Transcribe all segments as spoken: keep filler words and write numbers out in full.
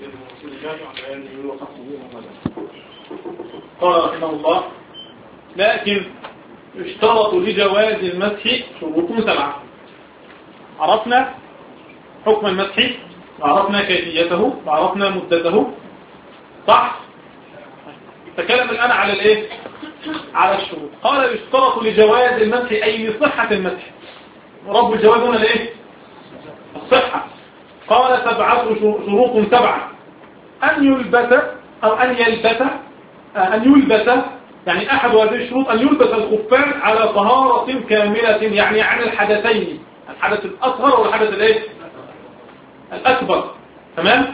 قال رحمه الله: لكن اشترط لجواز المسح شروط سبعة. عرفنا حكم المسح وعرفنا كيفيته وعرفنا مدته، صح؟ تكلم الآن على الايه؟ على الشروط. قال يشترط لجواز المسح أي لصحة المسح. رب الجواز هنا الايه؟ الصحة. قال سبعة شروط سبعة: أن يلبس أو أن يلبس أن يلبس يعني أحد هذه الشروط أن يلبس الخفان على طهارة كاملة، يعني عن الحدثين، الحدث الأصغر والحدث الايه؟ الأكبر. تمام؟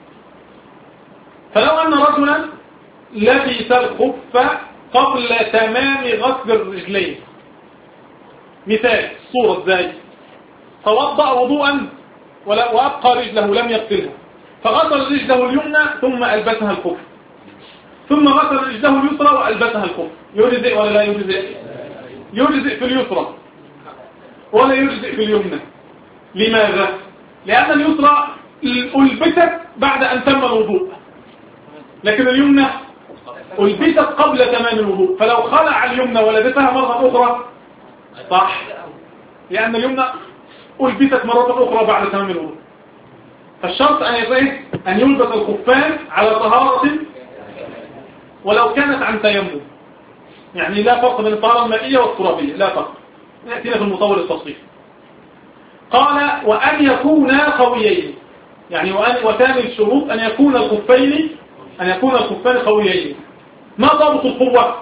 فلو أن رجلا لبس الخف قبل تمام غسل الرجلين، مثال الصورة ازاي؟ توضأ وضوءا وأبقى رجله لم يغسلها، فغسل رجله اليمنى ثم ألبسها الخف، ثم غسل رجله اليسرى وألبسها الخف، يجزئ ولا لا يجزئ؟ يجزئ في اليسرى ولا يجزئ في اليمنى. لماذا؟ لأن اليسرى ألبست بعد أن تم الوضوء، لكن اليمنى ألبست قبل تمام الوضوء، فلو خلع اليمنى ولبسها مرة أخرى صح، لأن اليمنى ألبست مرة أخرى بعد تمام الوضوء. فالشرط أن يبقى أن يلبس الخفان على طهارة ولو كانت عن تيمم، يعني لا فرق بين الطهارة المائية والترابية، لا فرق، يأتينا في المطول التصريف. قال: وأن يكونا قويين، يعني وأن وثاني الشروط أن يكون الخفين أن يكون الخفان قويين. ما ضابط القوة؟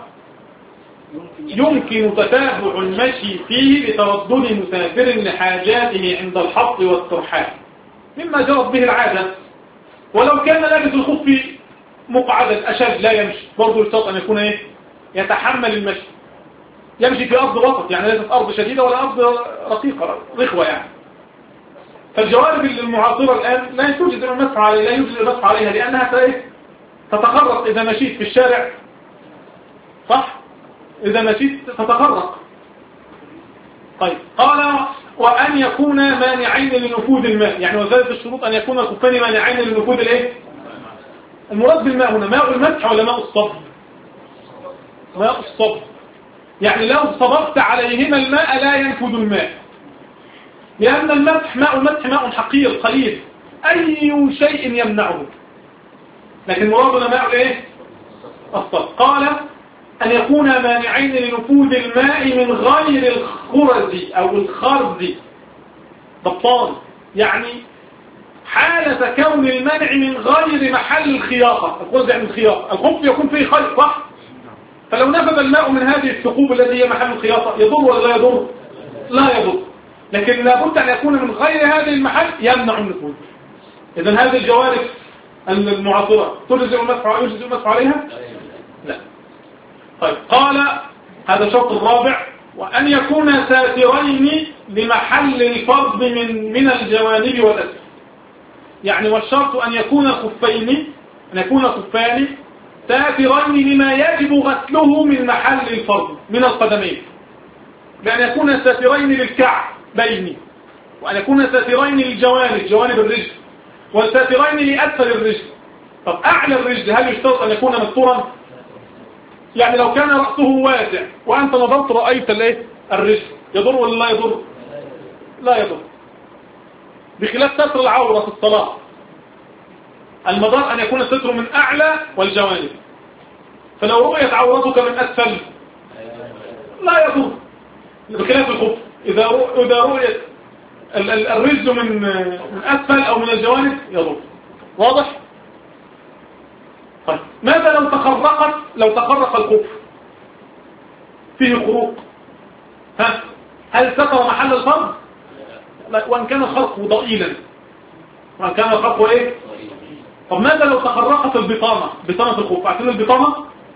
يمكن تتابع المشي فيه لتردد مسافر لحاجاته عند الحط والترحال مما جرت به العادة. ولو كان لابس الخف مقعدا أشد لا يمشي، برضو الشرط أن يكون ايه؟ يتحمل المشي، يمشي في أرض وسط، يعني ليست أرض شديدة ولا أرض رقيقة رخوة يعني. فالجوانب المعاصرة الآن لا يوجد المسح عليها، لا يوجد المسح عليها لأنها تتخرق إذا مشيت في الشارع، صح؟ إذا مشيت تتخرق. طيب قال: وأن يكون مانعين لنفوذ الماء، يعني وزادت الشروط أن يكون الخفان مانعين لنفوذ الايه؟ المراد بالماء هنا ماء المسح ولا ماء الصب؟ ماء الصب، يعني لو صببت عليهما الماء لا ينفذ الماء، لأن المسح ماء المسح ماء حقير قليل أي شيء يمنعه، لكن مرادنا ماء ايه؟ الصب. قال: أن يكون مانعين لنفوذ الماء من غير الخرز أو الخرز، ضبطان، يعني حالة كون المنع من غير محل الخياطة. الخرز يعني الخياطة، الخف يكون فيه خيط صح؟ فلو نفذ الماء من هذه الثقوب التي هي محل الخياطة يضر ولا لا يضر؟ لا يضر، لكن لابد أن يكون من غير هذه المحل يمنع النفوذ. إذن هذه الجوانب المعاصرة تجزئ المسح يجزئ المسح عليها؟ لا. طيب قال: هذا الشرط الرابع: وأن يكون ساترين لمحل الفرض من من الجوانب والأسفل، يعني والشرط أن يكون خفين أن يكون خفان ساترين لما يجب غسله من محل الفرض من القدمين، بأن يكون ساترين للكعب بيني، وأن يكون ساترين للجوانب جوانب الرجل، والساترين لأسفل الرجل. طب أعلى الرجل هل يشترط أن يكون مستورا؟ يعني لو كان رأسه واسع وأنت نظرت رأيت الايه؟ الرجل، يضر ولا لا يضر؟ لا يضر، بخلاف ستر العورة في الصلاة، المدار أن يكون الستر من أعلى والجوانب، فلو رؤيت عورتك من أسفل لا يضر، بخلاف الخف إذا إذا رؤيت الرجل من من أسفل أو من الجوانب يضر. واضح؟ طيب ماذا لو تخرقت لو تخرق الخف فيه خروق، ها هل ستر محل الفرض؟ وان كان الخرق ضئيلا، وان كان الخرق ايه؟ طب ماذا لو تخرقت البطانه بطانه الخف؟ عارفين البطانه؟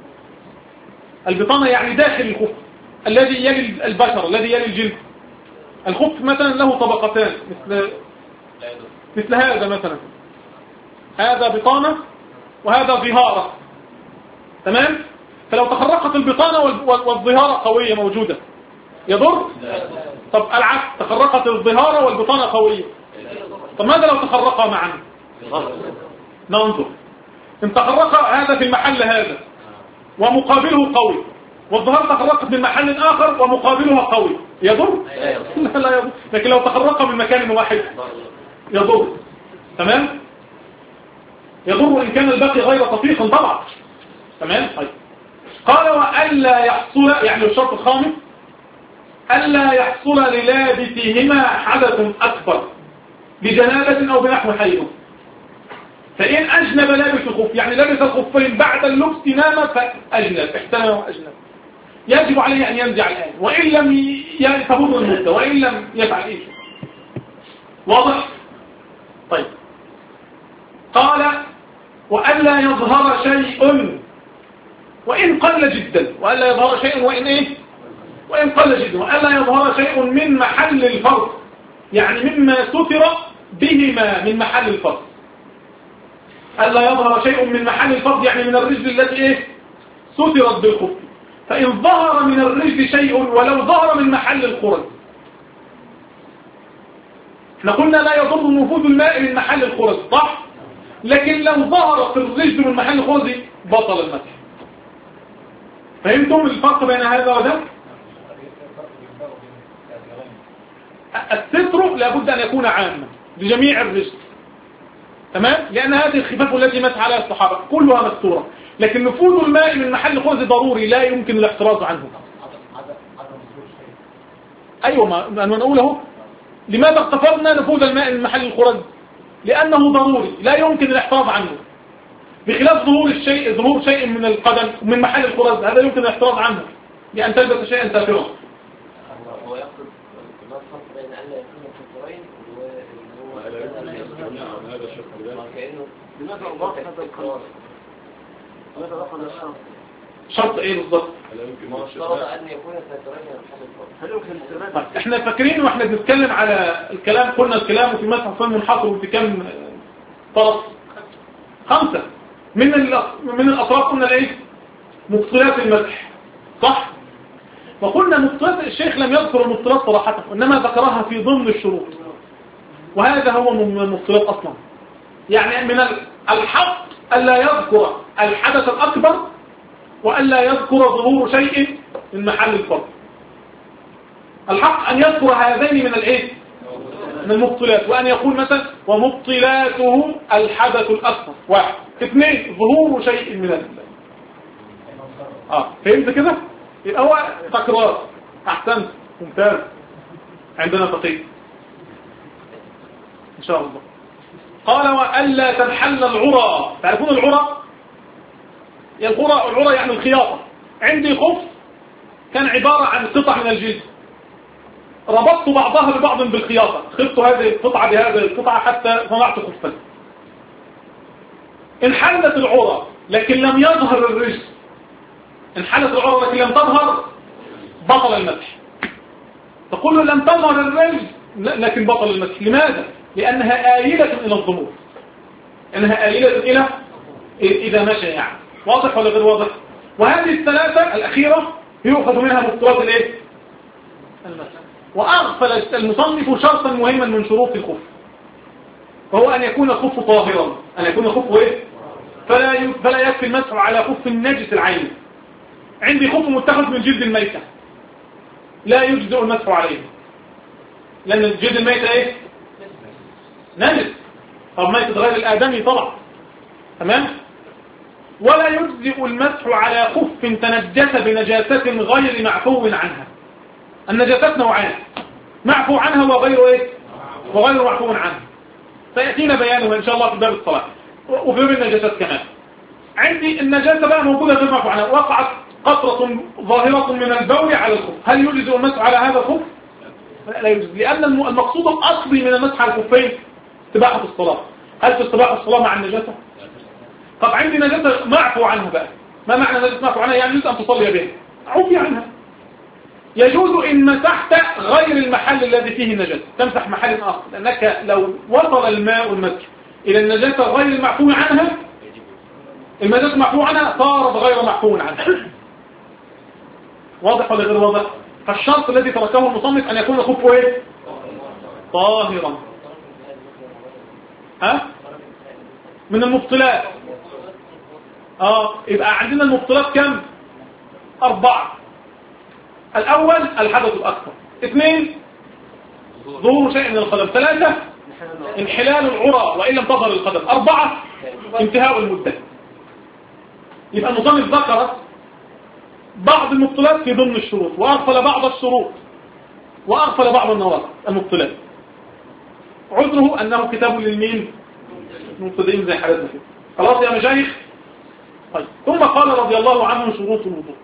البطانه يعني داخل الخف الذي يلي البشر الذي يلي الجلد. الخف مثلا له طبقتان مثل مثل هذا مثلا، هذا بطانه وهذا ظهارة، تمام؟ فلو تخرقت البطانة والظهارة قوية موجودة يضر؟ طب العكس، تخرقت الظهارة والبطانة قوية، طب ماذا لو تخرقا معا؟ ننظر ان تخرق هذا في المحل هذا ومقابله قوي، والظهر تخرقت من محل آخر ومقابلها قوي، يضر؟ لا لا يضر. لكن لو تخرق من مكان واحد يضر. تمام؟ يضر إن كان الباقي غير طفيق طبعا. تمام؟ طيب. قال وألا يحصل، يعني الشرط الخامس ألا يحصل للابسهما حدث أكبر بجنابة أو بنحو حيض. فإن أجنب لابس الخف، يعني لابس الخفين بعد اللبس نام فأجنب، احتلم وأجنب، يجب عليه أن ينزع الآن، وإن لم تمر المدة، وإن لم يفعل إيه. واضح؟ طيب. قال وألا يظهر شيء وإن قل جدا، وألا يظهر شيء وإن إيه؟ وإن قل جدا، وألا يظهر شيء من محل الفرض، يعني مما ستر بهما من محل الفرض. ألا يظهر شيء من محل الفرض يعني من الرجل التي إيه؟ سترت بالخف. فإن ظهر من الرجل شيء ولو ظهر من محل الخرز، احنا قلنا لا يضر نفوذ الماء من محل الخرز صح؟ لكن لو ظهرت الرجل من محل الخرز بطل المسح. فهمتم الفرق بين هذا وذاك؟ الستر لابد أن يكون عاما لجميع الرجل، تمام؟ لأن هذه الخفاف التي مسح عليها الصحابة كلها مستورة، لكن نفوذ الماء من محل خرز ضروري لا يمكن الاحتراز عنه. أيوة ما أنا نقوله. لماذا اقتصرنا نفوذ الماء من محل الخرز؟ لأنه ضروري لا يمكن الاحتراز عنه، بخلاف ظهور الشيء ظهور شيء من القدم من محل الخرز، هذا يمكن الاحتراز عنه لأن تلبس شيئا سافرا. هو يقصد ما الفرق بين أن لا يكون الخفين وكأنه لماذا أضاف هذا القرار؟ لماذا أخذ الشرط؟ شرط ايه بالضبط؟ ما اشترط أن يكون سافرين هل يمكن الاستغناء؟ احنا فاكرين واحنا بنتكلم على الكلام قلنا الكلام في مسح صن منحصر في كم طرف؟ خمسة من من الأطراف. قلنا الايه؟ مبطلات المسح صح؟ وقلنا مبطلات الشيخ لم يذكر المبطلات صراحة وإنما ذكرها في ضمن الشروط، وهذا هو من المبطلات أصلا. يعني من الحق ألا يذكر الحدث الأكبر وألا يذكر ظهور شيء من محل الفرض. الحق أن يذكر هذين من الايه؟ من المبطلات، وأن يقول مثلا ومبطلاته الحدث الأكبر واحد. اثنين ظهور شيء من ال اه فهمت كده؟ يبقى هو تكرار. احسنت ممتاز، عندنا تقييد ان شاء الله. قال وألا تنحل العرى. تعرفون العرى؟ العرى العرى يعني الخياطة. عندي خف كان عبارة عن قطع من الجلد، ربطت بعضها ببعض بالخياطة، خفت هذه القطعة بهذه القطعة حتى صنعت خفا. انحلت العرى لكن لم يظهر الرجل، انحلت العرى لكن لم تظهر، بطل المسح. تقول له لم تظهر الرجل لكن بطل المسح. لماذا؟ لأنها آيلة إلى الظهور، إنها آيلة إلى إذا مشى يعني. واضح ولا غير واضح؟ وهذه الثلاثة الأخيرة يؤخذ منها مبطلات الايه؟ المسح. وأغفل المصنف شرطا مهما من شروط الخف، وهو أن يكون الخف طاهرا. أن يكون الخف إيه؟ فلا فلا يكفي المسح على خف النجس العين. عندي خف متخذ من جلد الميتة لا يجزئ المسح عليه، لأن جلد الميتة إيه؟ نجس. طب ميتة غير الآدمي طبعا، تمام؟ ولا يجزئ المسح على خف تنجس بنجاسة غير معفو عنها. النجاسات نوعان، معفو عنها وغير ايه؟ وغير معفو عنها. سيأتينا بيانها ان شاء الله في باب الصلاة وفي باب النجاسات كمان. عندي النجاسة بقى موجودة غير معفو عنها، وقعت قطرة ظاهرة من البول على الخف، هل يجزئ المسح على هذا الخف؟ لا يجزئ، لأن المقصود الأصلي من المسح على الخفين استباحة الصلاة. هل تستباح الصلاة مع النجاسة؟ طب عندي نجاسة معفو عنها بقى. ما معنى نجاسة معفو عنها؟ يعني يجوز أن تصلي بها، عفي عنها. يجوز إن مسحت غير المحل الذي فيه النجاسة، تمسح محل آخر، لأنك لو وصل الماء المسح إلى النجاسة غير المعفو عنها، النجاسة معفو عنها صارت غير معفو عنها. واضح ولا غير واضح؟ فالشرط الذي تركه المصنف أن يكون خفه إيه؟ طاهرا. ها؟ من المبطلات. اه يبقى عندنا المبطلات كم؟ أربعة. الأول الحدث الأكبر. اثنين ظهور شيء من القدم. ثلاثة انحلال العرى وإن لم تظهر القدم. أربعة انتهاء المدة. يبقى المصنف ذكر بعض المبطلات في ضمن الشروط وأغفل بعض الشروط وأغفل بعض النواقض المبطلات. عذره أنه كتاب للمين؟ المبتدئين زي حالتنا كده. خلاص يا مشايخ. طيب. ثم قال رضي الله عنه شروط الوضوء.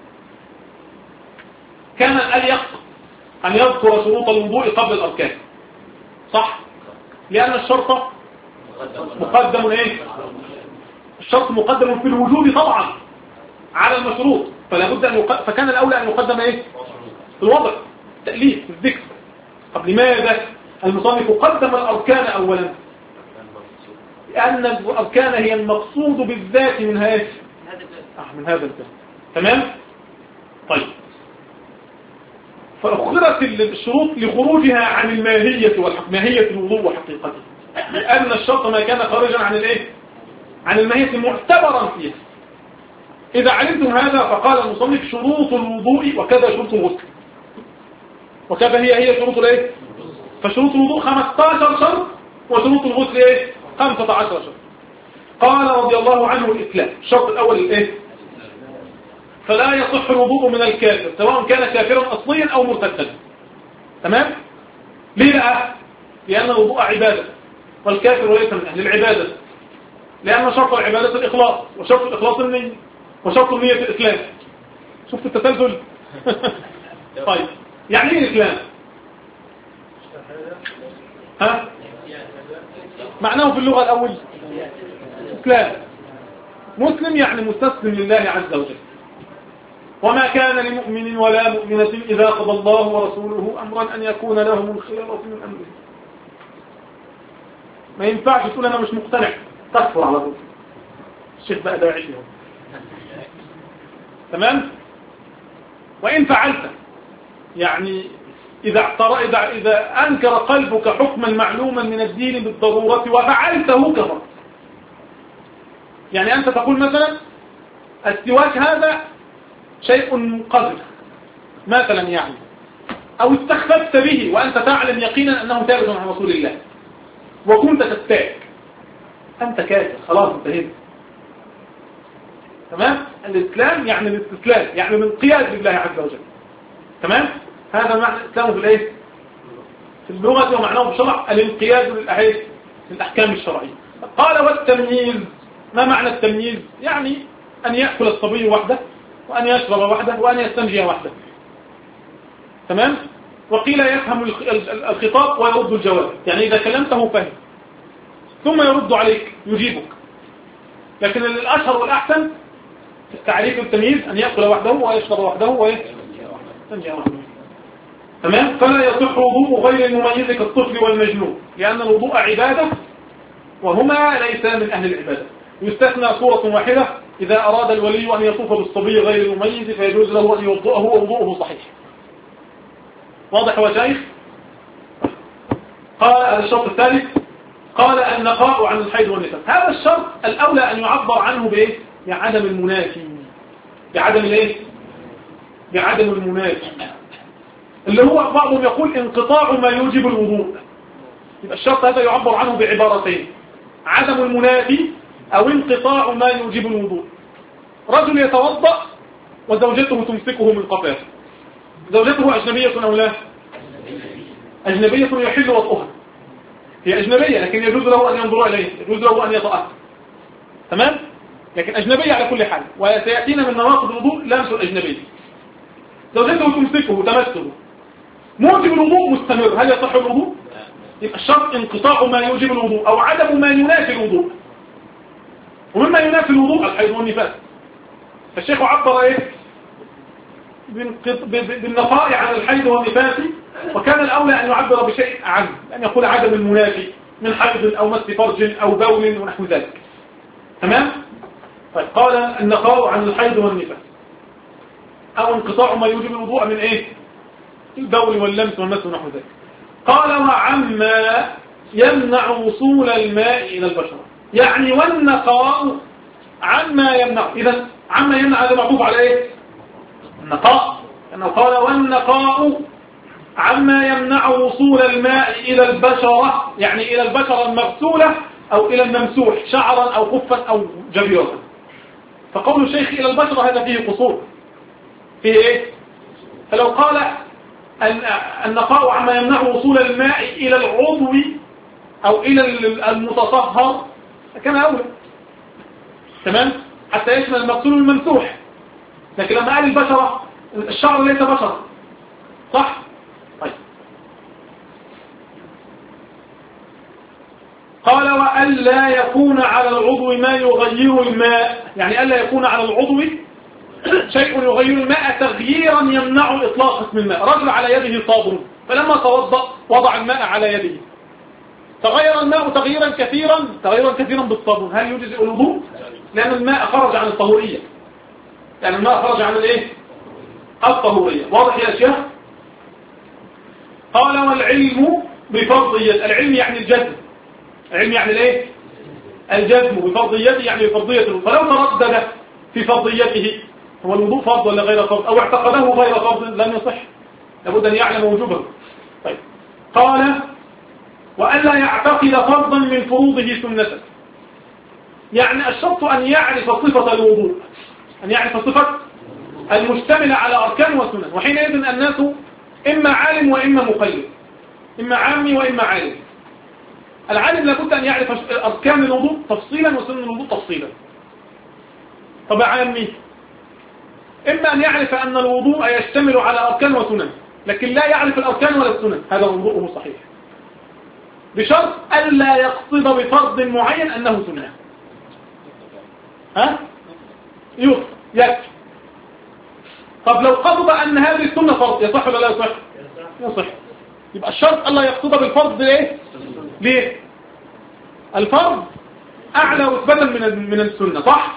كان الأليق أن يذكر شروط الوضوء قبل الأركان. صح؟ لأن الشرط مقدم ايه؟ الشرط مقدم في الوجوب طبعا على المشروط، فلا بد أن يق... فكان الأولى أن يقدم ايه؟ في الوضع التأليف في الذكر. طب لماذا المصنف قدم الأركان أولا؟ لأن الأركان هي المقصود بالذات من هذا آه من هذا الباب. تمام؟ طيب. فأخرت الشروط لخروجها عن الماهية والحق ماهية الوضوء وحقيقته، لأن الشرط ما كان خارجا عن الايه؟ عن الماهية معتبرا فيها. إذا علمتم هذا فقال المصنف شروط الوضوء وكذا شروط الغسل، وكذا هي هي شروط الايه؟ فشروط الوضوء خمسة عشر شرط وشروط الغسل ايه؟ خمسة عشر شرط. قال رضي الله عنه الإسلام. الشرط الأول الايه؟ فلا يصح الوضوء من الكافر سواء كان كافرا أصليا أو مرتدا. تمام؟ ليه بقى؟ لأن الوضوء عبادة والكافر ليس من أهل العبادة، لأن شرط العبادة الإخلاص، وشرط الإخلاص النية، وشرط النية الإسلام. شفت التسلسل؟ طيب يعني ايه الإسلام؟ ها؟ معناه في اللغة الأول إسلام. مسلم يعني مستسلم لله عز وجل. وما كان لمؤمن ولا مؤمنة إذا قضى الله ورسوله أمرا أن يكون لهم الخيرة من أمره. ما ينفعش تقول أنا مش مقتنع تكفر على طول. الشيخ بقى داعي لهم. تمام؟ وإن فعلت يعني إذا اعترى إذا, إذا أنكر قلبك حكما معلوما من الدين بالضرورة وفعلته كفرت. يعني أنت تقول مثلا السواك هذا شيء قذر مثلا يعني، أو استخففت به وأنت تعلم يقينا أنه ثابت عن رسول الله وكنت تستاك، أنت كافر خلاص انتهيت. تمام؟ الإسلام يعني الاستسلام، يعني الانقياد لله عز وجل. تمام؟ هذا معنى الإسلام في الإيه؟ في اللغة ومعناه في الشرع الانقياد للأحاديث للأحكام الشرعية. قال والتمييز. ما معنى التمييز؟ يعني أن يأكل الصبي وحده وأن يشرب وحده وأن يستنجي وحده. تمام؟ وقيل يفهم الخطاب ويرد الجواب، يعني إذا كلمته فهم ثم يرد عليك يجيبك. لكن الأشهر والأحسن في تعريف التمييز أن يأكل وحده ويشرب وحده ويستنجي وحده. تمام؟ فلا يصح وضوء غير المميز كالطفل والمجنون، لأن الوضوء عبادة وهما ليس من أهل العبادة. يستثنى صورة واحدة إذا أراد الولي أن يطوف بالصبي غير المميز فيجوز له أن يوضؤه ووضوءه صحيح. واضح يا شيخ؟ قال الشرط الثالث قال النقاء عن الحيض والنفاس. هذا الشرط الأولى أن يعبر عنه بإيه؟ بعدم المنافي. بعدم الإيه؟ بعدم المنافي اللي هو بعضهم يقول انقطاع ما يوجب الوضوء. يبقى الشرط هذا يعبر عنه بعبارتين: عدم المنافي أو انقطاع ما يوجب الوضوء. رجل يتوضأ وزوجته تمسكه من قفاه. زوجته أجنبية أو لا؟ أجنبية يحل وطئها. هي أجنبية لكن يجوز له أن ينظر إليه، يجوز له أن يطأها. تمام؟ لكن أجنبية على كل حال. وسيأتينا من نواقض الوضوء لمس الأجنبية. زوجته تمسكه تمسه موجب الوضوء مستمر، هل يصح الوضوء؟ يبقى الشرط انقطاع ما يوجب الوضوء أو عدم ما ينافي الوضوء. ومما ينافي الوضوء الحيض والنفاس. فالشيخ عبر ايه بالنقاء عن الحيض والنفاس، وكان الأولى أن يعبر بشيء أعم، أن يقول عدم المنافي من حيض أو مس فرج أو بول ونحو ذلك. تمام؟ طيب قال النقاء عن الحيض والنفاس أو انقطاع ما يوجب الوضوء من ايه؟ البول واللمس والمس ونحو ذلك. قال وعما يمنع وصول الماء إلى البشرة. يعني والنقاء عما يمنع. إذا عما يمنع هذا معطوف على إيه؟ النقاء، لأنه قال والنقاء عما يمنع وصول الماء إلى البشرة، يعني إلى البشرة المغسولة أو إلى الممسوح شعرا أو خفا أو جبيرا. فقول الشيخ إلى البشرة هذا فيه قصور، فيه إيه؟ فلو قال النقاء عما يمنع وصول الماء إلى العضو أو إلى المتطهر كان أولى، تمام، حتى يشمل المغسول والممسوح. لكن لما قال البشرة، الشعر ليس بشرة، صح؟ طيب. قال وألا يكون على العضو ما يغير الماء، يعني ألا يكون على العضو شيء يغير الماء تغييرا يمنع إطلاق اسم الماء. رجل على يده صابون، فلما توضأ وضع الماء على يده، تغير الماء تغييرا كثيرا تغييرا كثيرا بالصابون، هل يجزئ الوضوء؟ لأن الماء خرج عن الطهورية، لأن الماء خرج عن الايه؟ الطهورية. واضح يا شيخ؟ قال والعلم بفرضية، العلم يعني الجزم، العلم يعني الايه؟ الجزم بفرضيته، يعني بفرضيته. فلو تردد في فرضيته، هو الوضوء فرض ولا غير فرض، او اعتقده غير فرض، لن يصح، لابد ان يعلم وجوبه. طيب. قال وألا يعتقد فرضا من فروضه سنة، يعني الشرط أن يعرف صفة الوضوء، أن يعرف صفة المشتملة على أركان وسنن. وحينئذ الناس إما عالم وإما مقيد، إما عامي وإما عالم. العالم لابد أن يعرف أركان الوضوء تفصيلا وسنن الوضوء تفصيلا. طب عامي إما أن يعرف أن الوضوء يشتمل على أركان وسنن، لكن لا يعرف الأركان ولا السنن، هذا وضوءه صحيح، بشرط ألا يقصد بفرض معين أنه سنة. ها؟ يوصف يكفي. طب لو قصد أن هذه السنة فرض، يصح ولا لا يصح؟ يصح. يبقى الشرط ألا يقصد بالفرض ليه؟ ليه؟ الفرض أعلى رتبة من من السنة، صح؟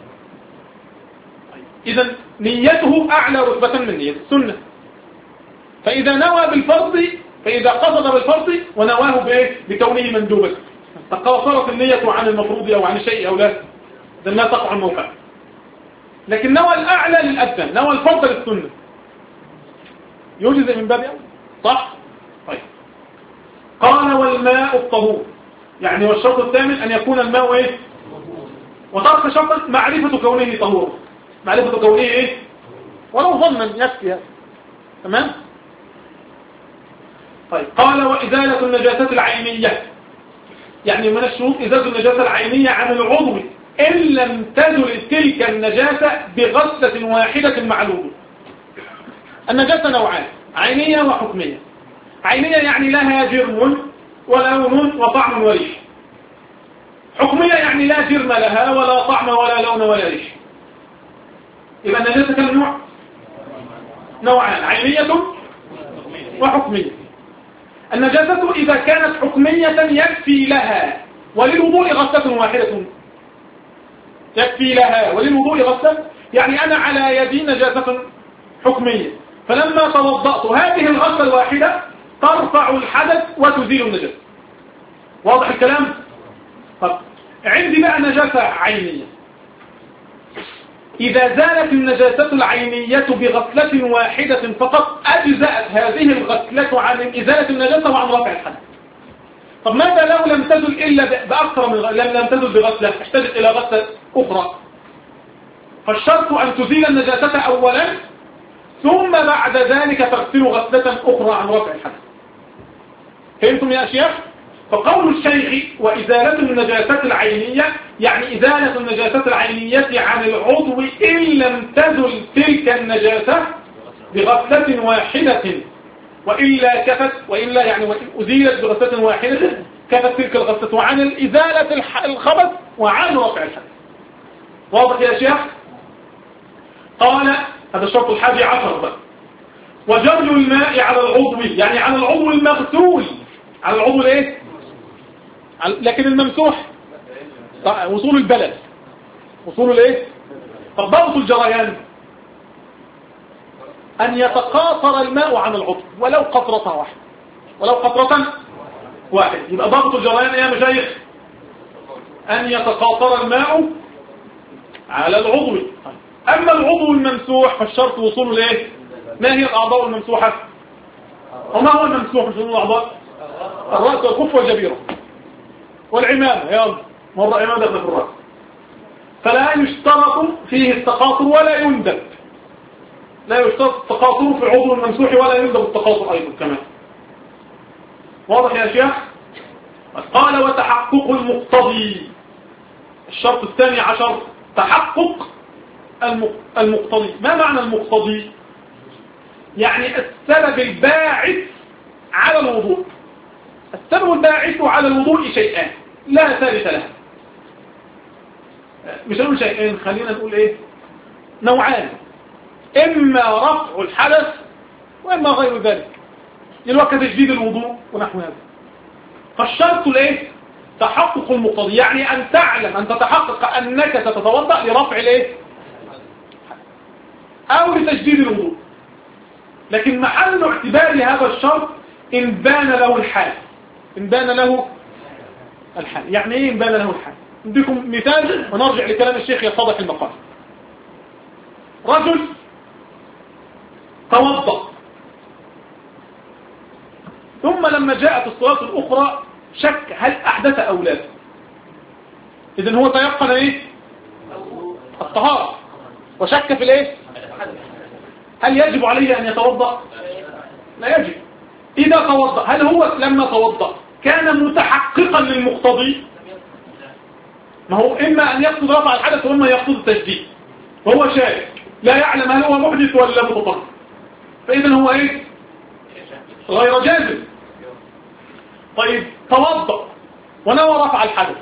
إذا نيته أعلى رتبة من نية السنة. فإذا نوى بالفرض، فإذا قصد بالفرض ونواه بإيه؟ بكونه مندوبا، تقاصرت النية عن المفروض أو عن الشيء أو لا، إذا لا تقع الموقع. لكن نوى الأعلى للأدنى، نوى الفرض للسنة، يجزئ من باب أول، صح؟ طيب. قال والماء الطهور، يعني والشرط الثامن أن يكون الماء إيه؟ وترك شرط معرفة كونه طهور، معرفة كونه إيه؟ ولو ظنا يكفي هذا، تمام؟ طيب. قال وإزالة النجاسة العينية، يعني من الشروط إزالة النجاسة العينية عن العضو إن لم تزل تلك النجاسة بغسلة واحدة مع الوضوء. النجاسة نوعان، عينية وحكمية. عينية يعني لها جرم ولون وطعم وريح. حكمية يعني لا جرم لها ولا طعم ولا لون ولا ريح. يبقى النجاسة كم نوع؟ نوعان، عينية وحكمية. النجاسة إذا كانت حكمية يكفي لها وللوضوء غسلة واحدة، يكفي لها وللوضوء غسلة، يعني أنا على يدي نجاسة حكمية، فلما توضأت هذه الغسلة الواحدة ترفع الحدث وتزيل النجاسة. واضح الكلام؟ طب عندي بقى نجاسة عينية، إذا زالت النجاسة العينية بغسلة واحدة فقط أجزأت هذه الغسلة عن إزالة النجاسة وعن رفع الحدث. طب ماذا لو لم تزل إلا بأكثر من لم لم تزل بغسلة، احتاجت إلى غسلة أخرى؟ فالشرط أن تزيل النجاسة أولا ثم بعد ذلك تغسل غسلة أخرى عن رفع الحدث. فهمتم يا شيخ؟ فقول الشيخ وإزالة النجاسة العينية يعني إزالة النجاسة العينية عن العضو إن لم تزل تلك النجاسة بغسلة واحدة، وإلا كفت، وإلا يعني وإن أزيلت بغسلة واحدة كفت تلك الغسلة عن إزالة الخبث وعن رفع الحدث. واضح يا شيخ؟ قال هذا الشرط الحادي عشر بقى. وجري الماء على العضو، يعني على العضو المغسول، على العضو الايه؟ لكن الممسوح وصول البلد، وصول الايه؟ فضبط الجريان أن يتقاطر الماء عن العضو ولو قطرة واحدة، ولو قطرة واحدة. يبقى ضغط الجريان يا مشايخ أن يتقاطر الماء على العضو. أما العضو الممسوح فالشرط وصوله لإيه؟ ما هي الأعضاء الممسوحة؟ وما هو الممسوح من الأعضاء؟ الرأس والكف والجبيرة والعمامة. يلا مرة عمامة في الرأس. فلا يشترط فيه التقاطر ولا يندب. لا يشترط التقاطر في العضو الممسوح ولا يندب التقاطر أيضا كمان. واضح يا شيخ؟ قال وتحقق المقتضي. الشرط الثاني عشر تحقق المقتضي. ما معنى المقتضي؟ يعني السبب الباعث على الوضوء. السبب الباعث على الوضوء شيئان لا ثالث لها. مش هنقول شيئين، خلينا نقول ايه، نوعان. اما رفع الحدث واما غير ذلك، الوقت تجديد الوضوء ونحو هذا. فالشرط الايه؟ تحقق المقتضي، يعني ان تعلم ان تتحقق انك ستتوضا لرفع الايه او لتجديد الوضوء. لكن محل اعتبار هذا الشرط ان بان له الحال. ان بان له الحال يعني ايه ان بان له الحال؟ نديكم مثال ونرجع لكلام الشيخ يتضح المقام. رجل توضأ ثم لما جاءت الصلاة الأخرى شك هل أحدث أو لا. إذن هو تيقن إيه؟ الطهارة وشك في الإيه؟ هل يجب عليه أن يتوضأ؟ لا يجب. إذا توضأ هل هو لما توضأ كان متحققا للمقتضي؟ ما هو إما أن يقصد رفع الحدث وإما يقصد التجديد، وهو شاك لا يعلم هل هو محدث ولا متطهر. فإذن هو إيه؟ غير جازم. طيب توضأ ونوى رفع الحدث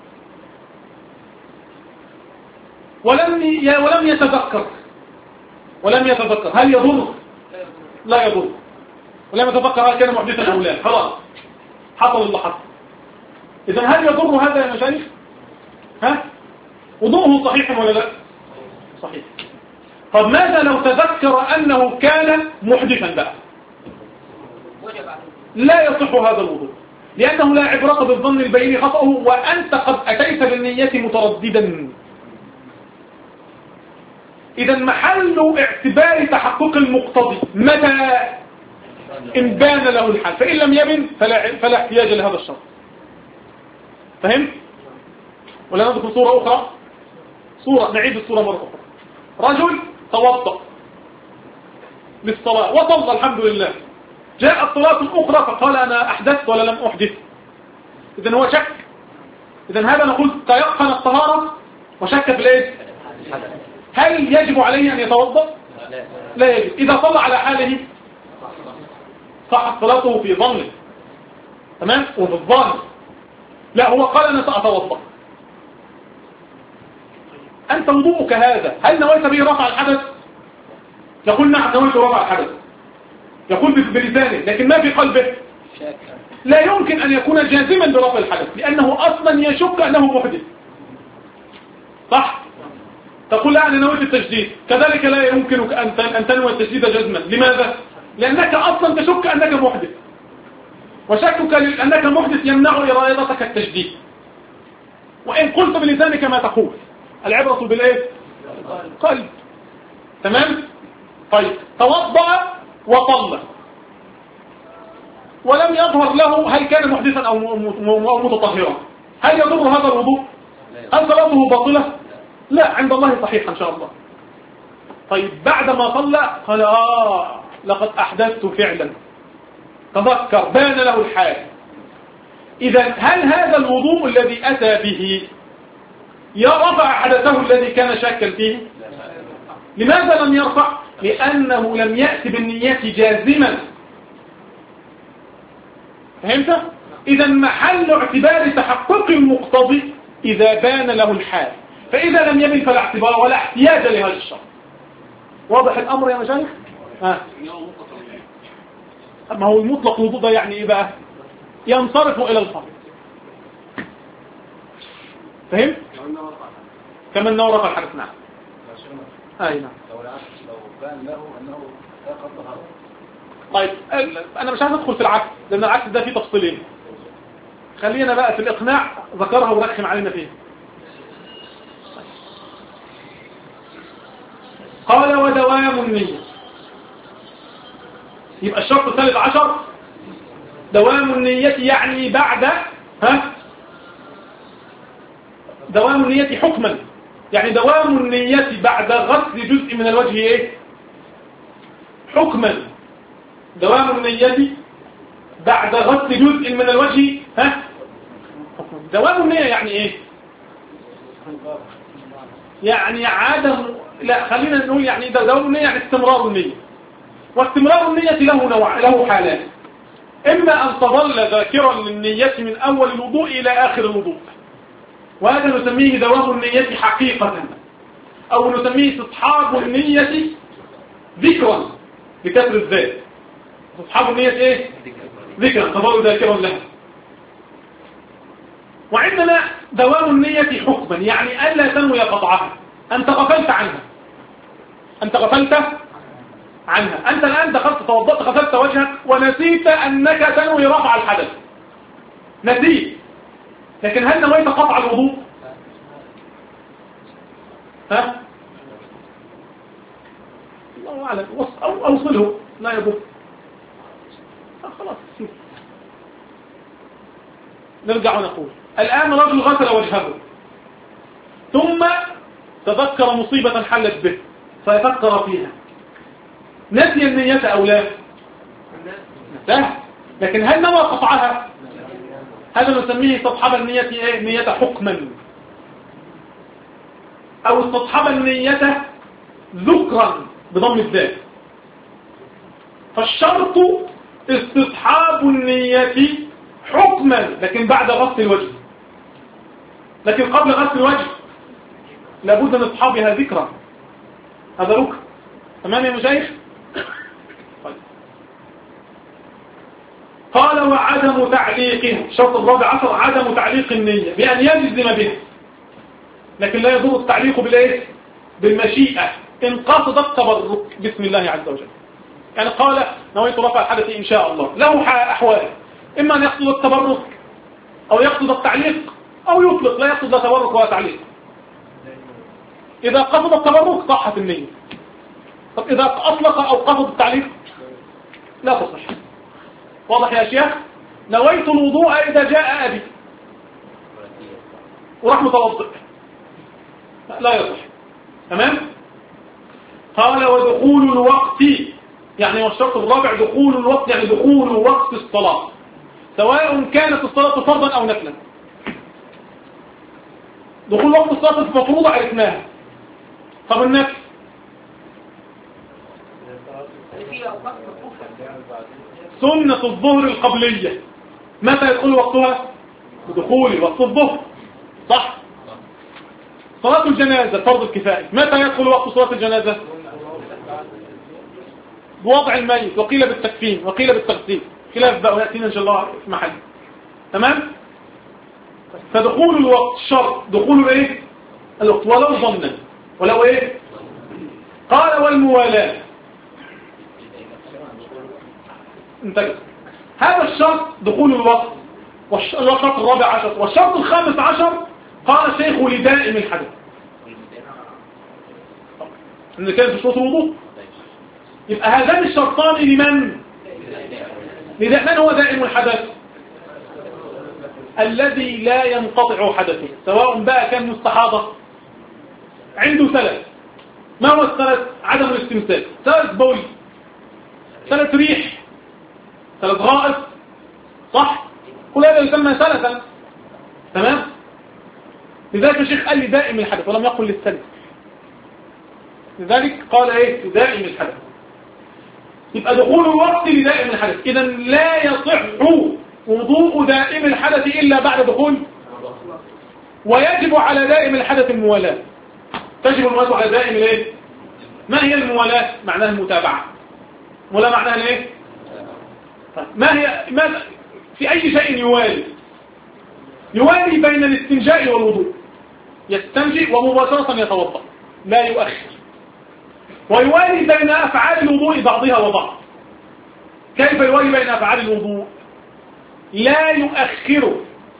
ولم ولم يتذكر ولم يتذكر هل يضر؟ لا يضر. ولم يتذكر هل كان محدثا أو لا. خلاص حصل اللي حصل. إذن هل يضر هذا يا مشايخ؟ ها؟ وضوءه صحيح ولا لا؟ صحيح. طب ماذا لو تذكر أنه كان محدثا بقى؟ لا يصح هذا الوضوء، لأنه لا عبرة بالظن البين خطأه وأنت قد أتيت بالنية مترددا. إذا محل اعتبار تحقق المقتضي متى؟ إن بان له الحال، فإن لم يبن فلا, فلا احتياج لهذا الشرط. فهم؟ ولا نذكر صورة أخرى؟ صورة نعيد الصورة مرة أخرى. رجل توضأ للصلاة وصلى الحمد لله، جاء الصلاة الأخرى فقال أنا أحدثت ولا لم أحدث. إذن هو شك. إذن هذا نقول تيقن الطهارة وشك في الإيه؟ هل يجب عليه أن يتوضأ؟ لا يجب. إذا صلى على حاله صحت صلاته في ظنه، تمام، وفي الظاهر. لا هو قال أنا سأتوضأ. أنت وضوءك هذا هل نويت به رفع الحدث؟ يقول نعم نويت رفع الحدث، يقول بلسانه لكن ما في قلبه. لا يمكن أن يكون جازما برفع الحدث لأنه أصلا يشك أنه محدث. صح؟ تقول لا أنا نويت التجديد، كذلك لا يمكنك أن تنوي التجديد جزما. لماذا؟ لأنك أصلا تشك أنك محدث، وشكك أنك محدث يمنع إرادتك التجديد وإن قلت بلسانك ما تقول. العبرة بالإيه؟ قلب. تمام؟ طيب توضأ وصلى ولم يظهر له هل كان محدثا أو متطهرا، هل يضر هذا الوضوء؟ هل صلاته باطلة؟ لا، عند الله صحيح إن شاء الله. طيب بعدما صلى قال آه لقد أحدثت فعلا، تذكر بان له الحال. إذا هل هذا الوضوء الذي أتى به يرفع حدثه الذي كان شاكا فيه؟ لماذا لم يرفع؟ لأنه لم يأتي بالنية جازما. فهمت؟ إذا محل اعتبار تحقق المقتضي إذا بان له الحال، فإذا لم يبن فلا اعتبار ولا احتياج لهذا الشرط. واضح الأمر يا مشايخ؟ ها. أما هو المطلق وضوء ده يعني إيه بقى؟ ينصرف إلى الفرض. فهم؟ كما أنه رفع الحدث. نعم. أي نعم. لو بان له أنه لا قصد. طيب أنا مش عايز أدخل في العكس لأن العكس ده فيه تفصيلين. خلينا بقى في الإقناع، ذكرها ورخم علينا فيها. قال ودوام النية. يبقى الشرط الثالث عشر دوام النية، يعني بعد ها دوام النية حكما، يعني دوام النية بعد غسل جزء من الوجه ايه حكما. دوام النية بعد غسل جزء من الوجه ها حكما. دوام النية يعني ايه؟ يعني عدم، لا خلينا نقول يعني دوام النية يعني استمرار النية. واستمرار النية له نوع، له حالات. إما أن تظل ذاكرا للنية من أول الوضوء إلى آخر الوضوء، وهذا نسميه دوام النية حقيقة، أو نسميه استصحاب النية ذكرا بكسر الذات. استصحاب النية إيه؟ ذكرا، تظل ذاكرا لها. وعندنا دوام النية حكما، يعني ألا تنوي قطعها، أنت غفلت عنها، أنت غفلت عنها أنت الآن دخلت توضأت غسلت وجهك ونسيت أنك تنوي رفع الحدث، نسيت، لكن هل نويت قطع الوضوء؟ ها؟ الله أعلم، أو أوصله لا يضر. خلاص نرجع ونقول الآن رجل غسل وجهه ثم تذكر مصيبة حلت به فيفكر فيها، نسي النية أو لا؟ لا، لكن هل نوى قطعها؟ هذا نسميه استصحاب النية ايه؟ نية حكما، أو استصحاب النية ذكرا بضم الذات. فالشرط استصحاب النية حكما لكن بعد غسل الوجه، لكن قبل غسل الوجه لابد من اصحابها ذكرا، هذا ركن. تمام يا مشايخ؟ قال وعدم تعليقه، الشرط الرابع عشر عدم تعليق النية بأن يجزم به، لكن لا يضر التعليق بالايه؟ بالمشيئة، إن قصد التبرك بسم الله عز وجل. يعني قال نويت رفع الحدث إن شاء الله، له أحوال، إما أن يقصد التبرك أو يقصد التعليق أو يطلق لا يقصد لا تبرك ولا تعليق. إذا قصد التبرك صحت النية. طب إذا أطلق أو قصد التعليق لا تصح. واضح يا شيخ؟ نويت الوضوء إذا جاء أبي وراح متوضئ لا يصح. تمام؟ قال ودخول الوقت، يعني والشرط الرابع دخول الوقت، يعني دخول وقت الصلاة سواء كانت الصلاة فرضا أو نفلا. دخول وقت الصلاة المفروضة عرفناها. طب النفل؟ سنة الظهر القبلية متى يدخل وقتها؟ بدخول وقت الظهر، صح؟ صلاة الجنازة فرض الكفاية متى يدخل وقت صلاة الجنازة؟ بوضع الميت، وقيل بالتكفين وقيل بالتغسيل، خلاف بقى ويأتينا إن شاء الله في محل. تمام؟ فدخول الوقت شرط، دخول ايه؟ الوقت ولو ضمنا، ولو ايه؟ قال والموالاة انتجد هذا الشرط دخول الوقت، والشرط الرابع عشر. والشرط الخامس عشر قال الشيخ لدائم الحدث، ان كان في شروط الوضوء. يبقى هذان الشرطان لمن؟ لدائم. من هو دائم الحدث؟ الذي لا ينقطع حدثه، سواء بقى كان مستحاضة عنده ثلاث. ما هو الثلاث؟ عدم الاستمساك، ثلاث بول، ثلاث ريح، ثلاث غائط، صح؟ كل هذا يسمى ثلاثا. تمام؟ لذلك الشيخ قال لي دائم الحدث ولم يقل للثلاث، لذلك قال ايه؟ دائم الحدث. يبقى دخول الوقت لدائم الحدث. اذا لا يصح وضوء دائم الحدث إلا بعد دخول، ويجب على دائم الحدث الموالاة. تجب الموالاة على دائم الايه؟ ما هي الموالاة؟ معناها المتابعة. ولا معناها الايه؟ ما هي ماذا في أي شيء يوالي؟ يوالي بين الاستنجاء والوضوء، يستنجي ومباشرة يتوضأ لا يؤخر. ويوالي بين أفعال الوضوء بعضها وبعض. كيف يوالي بين أفعال الوضوء؟ لا يؤخره،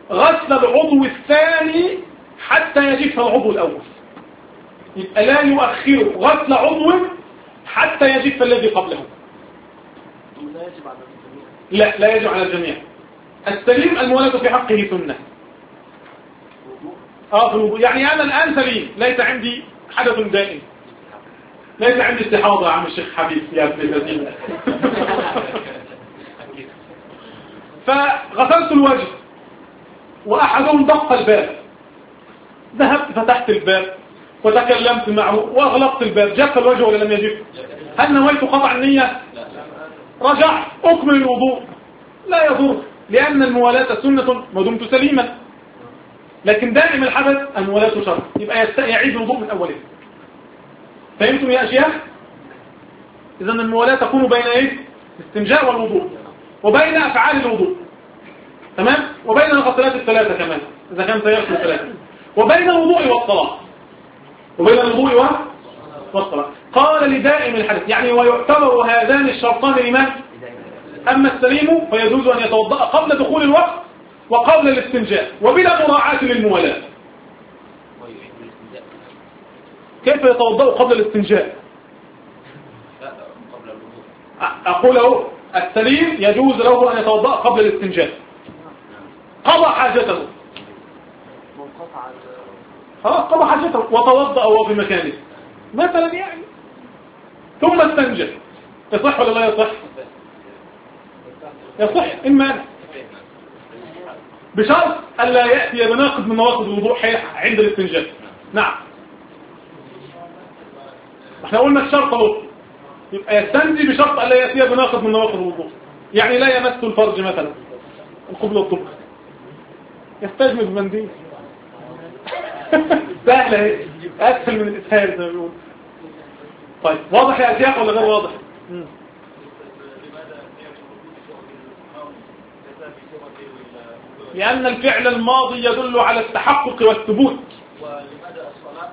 غسل العضو الثاني حتى يجف العضو الأول، يبقى لا يؤخره غسل عضو حتى يجف الذي قبله. لا يجب على الجميع. لا لا يجب على الجميع. السليم المولاة في حقه سنة. اه في الوضوء، يعني أنا الآن سليم، ليس عندي حدث دائم، ليس عندي استحاضة يا عم الشيخ حبيب يا ابن الذين. فغسلت الوجه وأحدهم دق الباب، ذهبت فتحت الباب وتكلمت معه وأغلقت الباب، جف الوجه ولا لم يجف؟ هل نويت قطع النية؟ رجعت أكمل الوضوء، لا يضر، لأن الموالاة سنة ما دمت سليما. لكن دائم الحدث الموالاة شرط، يبقى يعيد الوضوء من أوله. فهمتم يا أشياء؟ إذن الموالاة تكون بين إيه؟ الاستنجاء والوضوء، وبين أفعال الوضوء، تمام؟ وبين الغسلات الثلاثة كمان إذا كان سيغسل الثلاثة، وبين الوضوء والصلاة، وبين الوضوء والصلاة. قال لدائم الحدث، يعني ويعتبر هذان الشرطان لمن؟ أما السليم فيجوز أن يتوضأ قبل دخول الوقت وقبل الاستنجاء وبلا مراعاة للموالاة. كيف يتوضأ قبل الاستنجاء؟ أقول له السليم يجوز له أن يتوضأ قبل الاستنجاء، قضى حاجته، خلاص قضى حاجته وتوضأ وهو في مكانه مثلا يعني، ثم استنجى، يصح ولا لا يصح؟ يصح إما أنا بشرط ألا يأتي بناقض من نواقض الوضوء عند الاستنجاء. نعم، احنا قلنا الشرط اهو، يبقى يستنجي بشرط ألا يأتي بناقض من نواقض الوضوء، يعني لا يمس الفرج مثلا قبل الطبخ، يستجمد بمنديل. سهلة، أسهل من الإسهال زي ما بيقول. طيب واضح يا أشياء ولا غير واضح؟ مم. لأن الفعل الماضي يدل على التحقق والثبوت. ولماذا الصلاة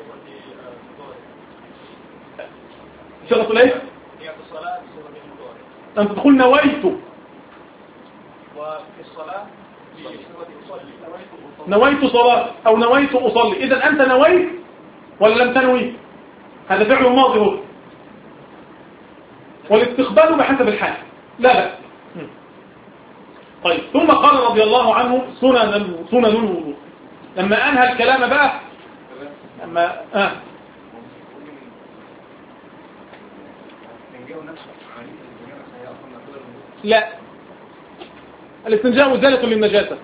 صيغة الايه؟ هي الصلاة بصيغة المضارع. أنت تقول نويت، وفي الصلاة بصيغة أصلي. نويت صلاة أو نويت أصلي، إذا أنت نويت ولا لم تنوي؟ هذا فعل الماضي هو، والاستقبال بحسب الحال لا بأس. طيب ثم قال رضي الله عنه سنن سنن الوضوء، لما أنهى الكلام بقى لما آه لا، الاستنجاء إزالة للنجاسة.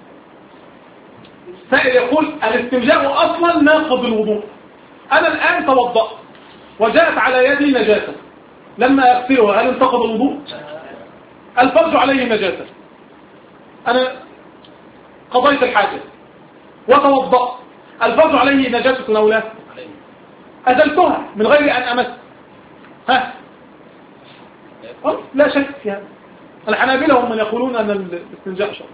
سائل يقول الاستنجاء أصلا ناقض الوضوء، أنا الآن توضأت وجاءت على يدي نجاسة، لما أغسلها هل انتقض الوضوء؟ الفرج عليه نجاسة، أنا قضيت الحاجة وتوضأت، الفرج عليه نجاسة أو لا؟ أزلتها من غير أن أمس، ها لا شك في هذا. الحنابلة هم من يقولون أن الاستنجاء شرط.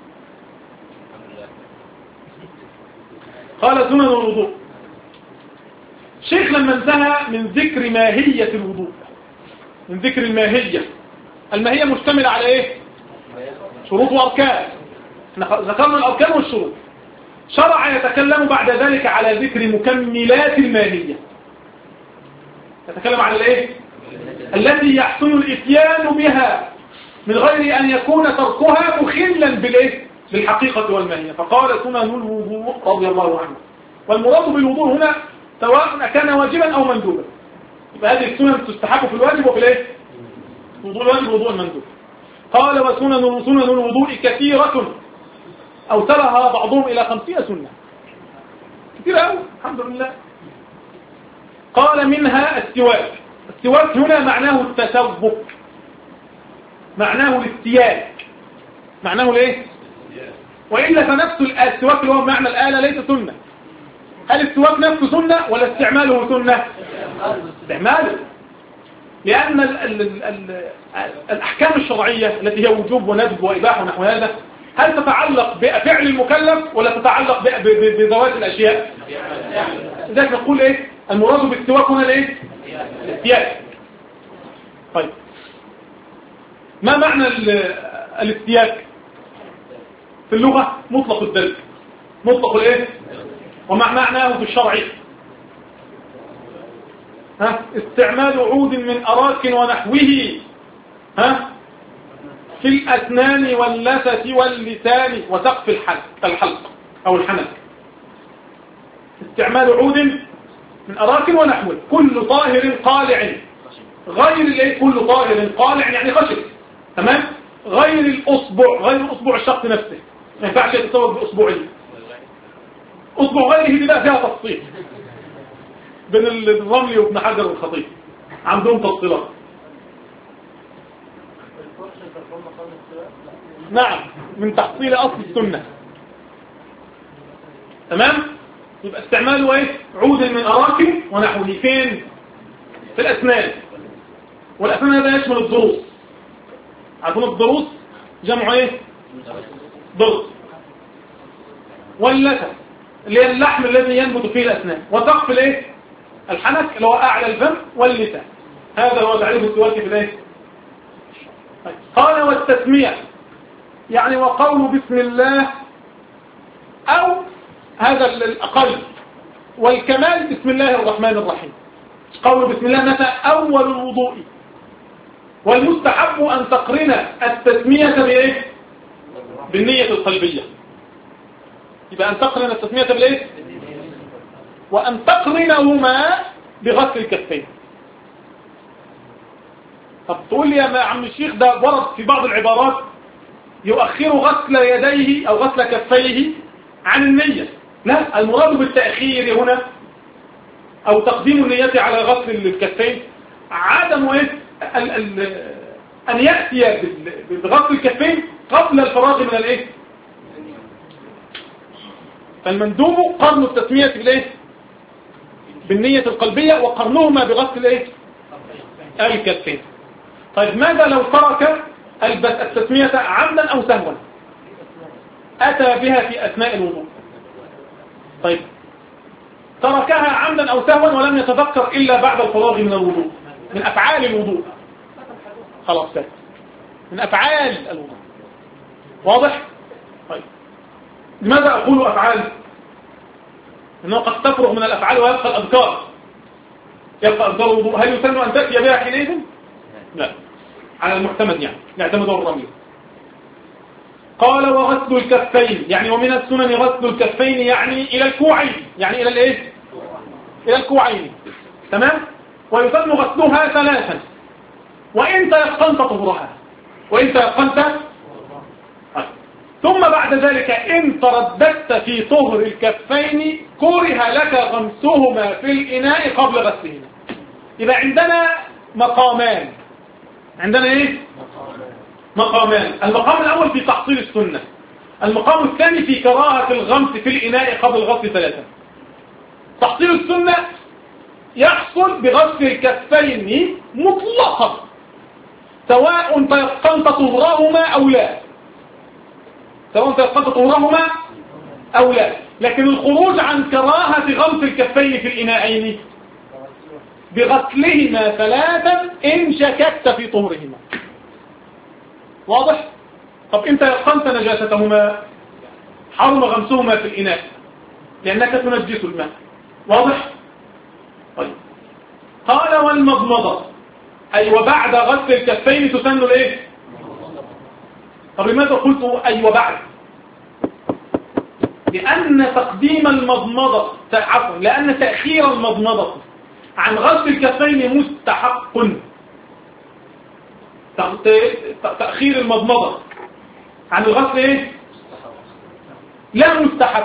قال سنن الوضوء. شيخ لما انتهى من ذكر ماهية الوضوء، من ذكر الماهية، الماهية مشتملة على ايه؟ شروط وأركان، ذكرنا الأركان والشروط. شرع يتكلم بعد ذلك على ذكر مكملات الماهية، يتكلم على الايه؟ التي يحسن الاتيان بها من غير أن يكون تركها مخلا بالايه؟ بالحقيقة والماهية. فقال سنن الوضوء رضي الله عنه، والمراد بالوضوء هنا سواء كان واجبا أو مندوبا، يبقى هذه السنن تستحب في الواجب وفي الايه؟ وضوء الواجب ووضوء المندوب. قال وسنن سنن الوضوء كثيرة أوصلها بعضهم إلى خمسين سنة، كثيرة أوي الحمد لله. قال منها السواك. السواك هنا معناه التسبك، معناه الاستياك، معناه الايه؟ وإلا فنفس السواك اللي هو بمعنى الآلة ليس سنة. هل السواك نفسه سنة ولا استعماله سنة؟ استعماله، لأن ال ال ال ال الأحكام الشرعية التي هي وجوب وندب وإباحة ونحو هذا هل تتعلق بفعل المكلف ولا تتعلق بذوات الأشياء؟ لذلك نقول إيه؟ المراد بالسواك هنا الإيه؟ الاستياك. طيب ما معنى الاستياك؟ في اللغة مطلق الدلك، مطلق الايه؟ ومع معناه في الشرع ها استعمال عود من أراك ونحوه ها في الأسنان واللثة واللسان وسقف الحلق الحلق أو الحنك. استعمال عود من أراك ونحوه كل طاهر قالع غير الايه كل طاهر قالع يعني خشب تمام، غير الأصبع غير أصبع الشخص نفسه، ما ينفعش يتصور بأصبعين، أصبع غيره دي بقى فيها تفصيل بين الرملي وابن حجر والخطيب عندهم تفصيلات. نعم من تحصيل أصل السنة تمام. يبقى استعماله ايه عود من أراك ونحوه فين؟ في الأسنان، والأسنان هذا يشمل الضروس، عارفون الضروس جمع ايه ضرس، واللثة اللي هي اللحم الذي ينبت فيه الأسنان، وسقف الايه الحنك اللي هو أعلى الفم واللسان. هذا هو تعريف السواك في الايه. قال والتسمية يعني وقول بسم الله أو هذا الأقل، والكمال بسم الله الرحمن الرحيم. قول بسم الله متى أول الوضوء، والمستحب أن تقرن التسمية بإيه بالنية القلبية. يبقى أن تقرن التسمية بالإيه وأن تقرنهما بغسل الكفين. طب تقول لي يا عم الشيخ ده ورد في بعض العبارات يؤخر غسل يديه أو غسل كفيه عن النية. لا، المراد بالتأخير هنا أو تقديم النية على غسل الكفين عدم ال ال أن يأتي بغسل الكفين قبل الفراغ من الإيه. فالمندوب قرن التسمية بالإيه بالنية القلبية وقرنهما بغسل الإيه الكفين. طيب ماذا لو ترك التسمية عمدا أو سهوا أتى بها في أثناء الوضوء؟ طيب تركها عمدا أو سهوا ولم يتذكر إلا بعد الفراغ من الوضوء، من أفعال الوضوء، خلاص كده من أفعال الوضوء. واضح؟ طيب لماذا أقول أفعال؟ إنه قد تفرغ من الأفعال ويبقى الأذكار، يبقى أذكار الوضوء. هل يسن أن تأتي بها حينئذ؟ لا، على المعتمد يعني يعتمد الرمي. قال وغسل الكفين يعني ومن السنن غسل الكفين يعني إلى الكوعين، يعني إلى الإيه؟ إلى الكوعين تمام. ويسن غسلها ثلاثا وإن تيقنت طهرها، وإن تيقنت ثم بعد ذلك إن ترددت في طهر الكفين كره لك غمسهما في الإناء قبل غسلهما. يبقى عندنا مقامان، عندنا إيه؟ مقامان. المقام الأول في تحصيل السنة، المقام الثاني في كراهة الغمس في الإناء قبل الغسل ثلاثا. تحصيل السنة يحصل بغسل الكفين مطلقا سواء تيقنت طهرهما أو لا، سواء تيقنت طهرهما أو لا. لكن الخروج عن كراهة غمس الكفين في الإناءين بغسلهما ثلاثا إن شككت في طهرهما. واضح؟ طب انت يقنت نجاستهما حرم غمسهما في الإناء لأنك تنجس الماء. واضح؟ طيب قال والمضمضة أي وبعد غسل الكفين تسن الايه؟ طب لماذا قلت أي وبعد؟ لأن تقديم المضمضة عفوا لأن تأخير المضمضة عن غسل الكفين مستحق. تأخير المضمضة عن الغسل ايه؟ لا مستحب،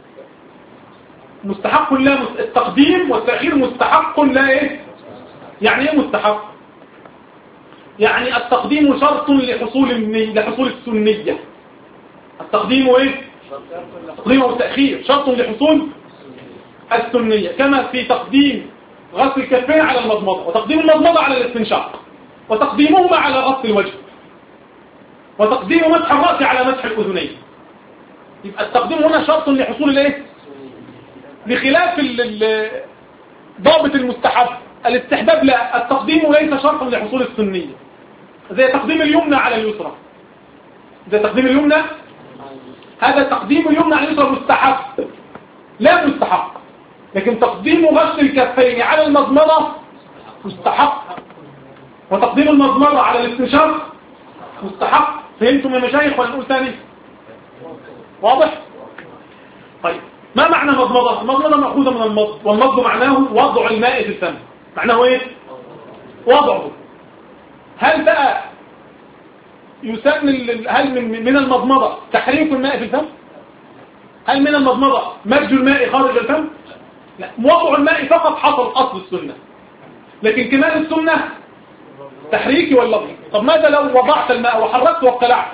مستحق لا مست... التقديم والتأخير مستحق لا ايه؟ يعني ايه مستحق؟ يعني التقديم شرط لحصول الني... لحصول السنية. التقديم ايه؟ التقديم والتأخير شرط لحصول السنية، كما في تقديم غسل الكفين على المضمضة، وتقديم المضمضة على الاستنشاق، وتقديمهما على غسل الوجه، وتقديم مسح الرأس على مسح الأذنين. يبقى التقديم هنا شرط لحصول الايه؟ بخلاف ضابط المستحب الاستحباب لا، التقديم ليس شرطا لحصول السنية، زي تقديم اليمنى على اليسرى، زي تقديم اليمنى هذا تقديم اليمنى على اليسرى مستحب لا مستحق، لكن تقديم غسل الكفين على المضمضة مستحق، وتقديم المضمضة على الاستنشاق مستحق. فهمتم يا مشايخ ولا نقول ثاني؟ واضح؟ طيب ما معنى مضمضة؟ المضمضة مأخوذة من المض، والمض معناه وضع الماء في الفم. معناه ايه؟ وضعه. هل بقى يسمى هل من من المضمضة تحريك الماء في الفم؟ هل من المضمضة مج الماء خارج الفم؟ لا، وضع الماء فقط حصل أصل السنة، لكن كمال السنة تحريكي واللفظ. طب ماذا لو وضعت الماء وحركت وابتلعت؟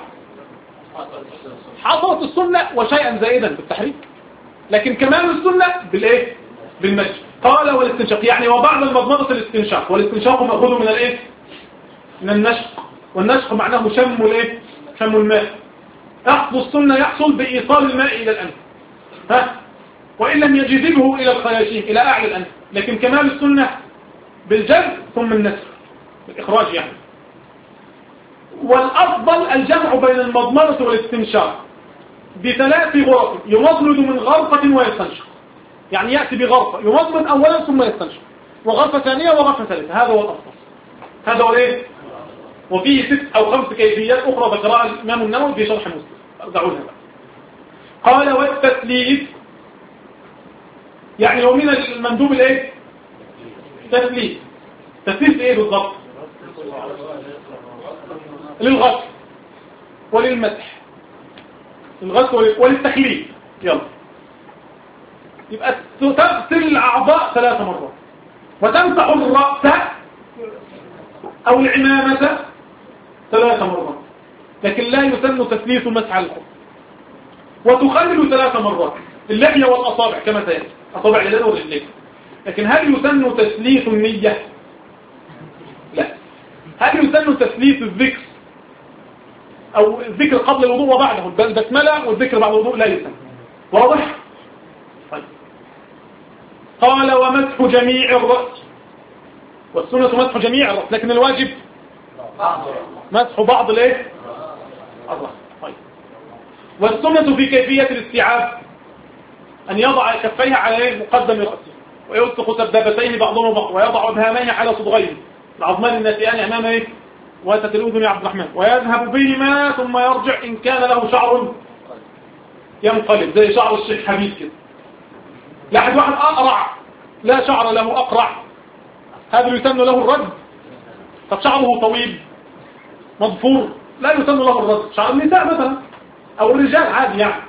حصلت السنة وشيئا زائدا في التحريك، لكن كمال السنة بالايه؟ بالمج. قال والاستنشاق، يعني وبعد المضمضة الاستنشاق، والاستنشاق مأخوذ من الايه؟ من النشق، والنشق معناه شم الايه؟ شم الماء. يحصل السنة يحصل بإيصال الماء إلى الأنف، ها؟ وإن لم يجذبه إلى الخياشيم إلى أعلى الأنف، لكن كمال السنة بالجذب ثم النسخ الإخراج يعني. والأفضل الجمع بين المضمضة والاستنشاق بثلاث غرف، يمضمض من غرفة ويستنشق، يعني يأتي بغرفة يمضمض أولا ثم يستنشق، وغرفة ثانية وغرفة ثالثة. هذا هو الأفضل. هذا هو إيه؟ وفيه ست أو خمس كيفيات أخرى ذكرها الإمام النووي في شرح مسلم، أرجعونها بقى. قال والتثليث، يعني ومن المندوب الإيه؟ تثليث. تثليث إيه بالضبط؟ للغسل وللمسح، للغسل وللتخليل. يلا يبقى تغسل الأعضاء ثلاث مرات، وتمسح الرأس أو العمامة ثلاث مرات، لكن لا يسن تثليث مسح الخف. وتخلل ثلاث مرات اللحية والأصابع كما سيأتي، أصابع اليدين والرجلين. لكن هل يسن تثليث النية؟ لا. هل يسن تثليث الذكر أو الذكر قبل الوضوء وبعده؟ البسملة والذكر بعد الوضوء لا يسن. واضح؟ طيب. قال ومسح جميع الرأس، والسنة مسح جميع الرأس، لكن الواجب مسح بعض الايه؟ الرأس. طيب. والسنة في كيفية الاستيعاب أن يضع كفيه على مقدم رأسه، ويلصق سبابتيه بعضهم بعض، ويضع ابهاميه على صدغيه العظمان الناتئان امام ايه؟ واسة الاذن يا عبد الرحمن، ويذهب بهما ثم يرجع ان كان له شعر ينقلب زي شعر الشيخ حبيب كده. لاحد واحد اقرع لا شعر له، اقرع، هذا يسن له الرد. طب شعره طويل مضفور لا يسن له الرد. شعر النساء مثلا او الرجال عادي يعني،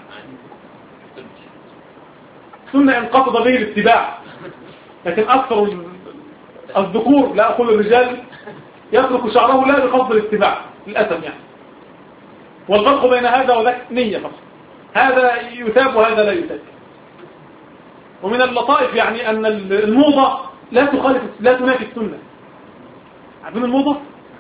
سنة ان قصد به الاتباع، لكن اكثر الذكور لا اقول الرجال يترك شعره لا بقصد الاتباع للاسف يعني. والفرق بين هذا وذاك نية فقط، هذا يثاب وهذا لا يثاب. ومن اللطائف يعني ان الموضة لا تخالف لا تنافي السنة. عارفين الموضة؟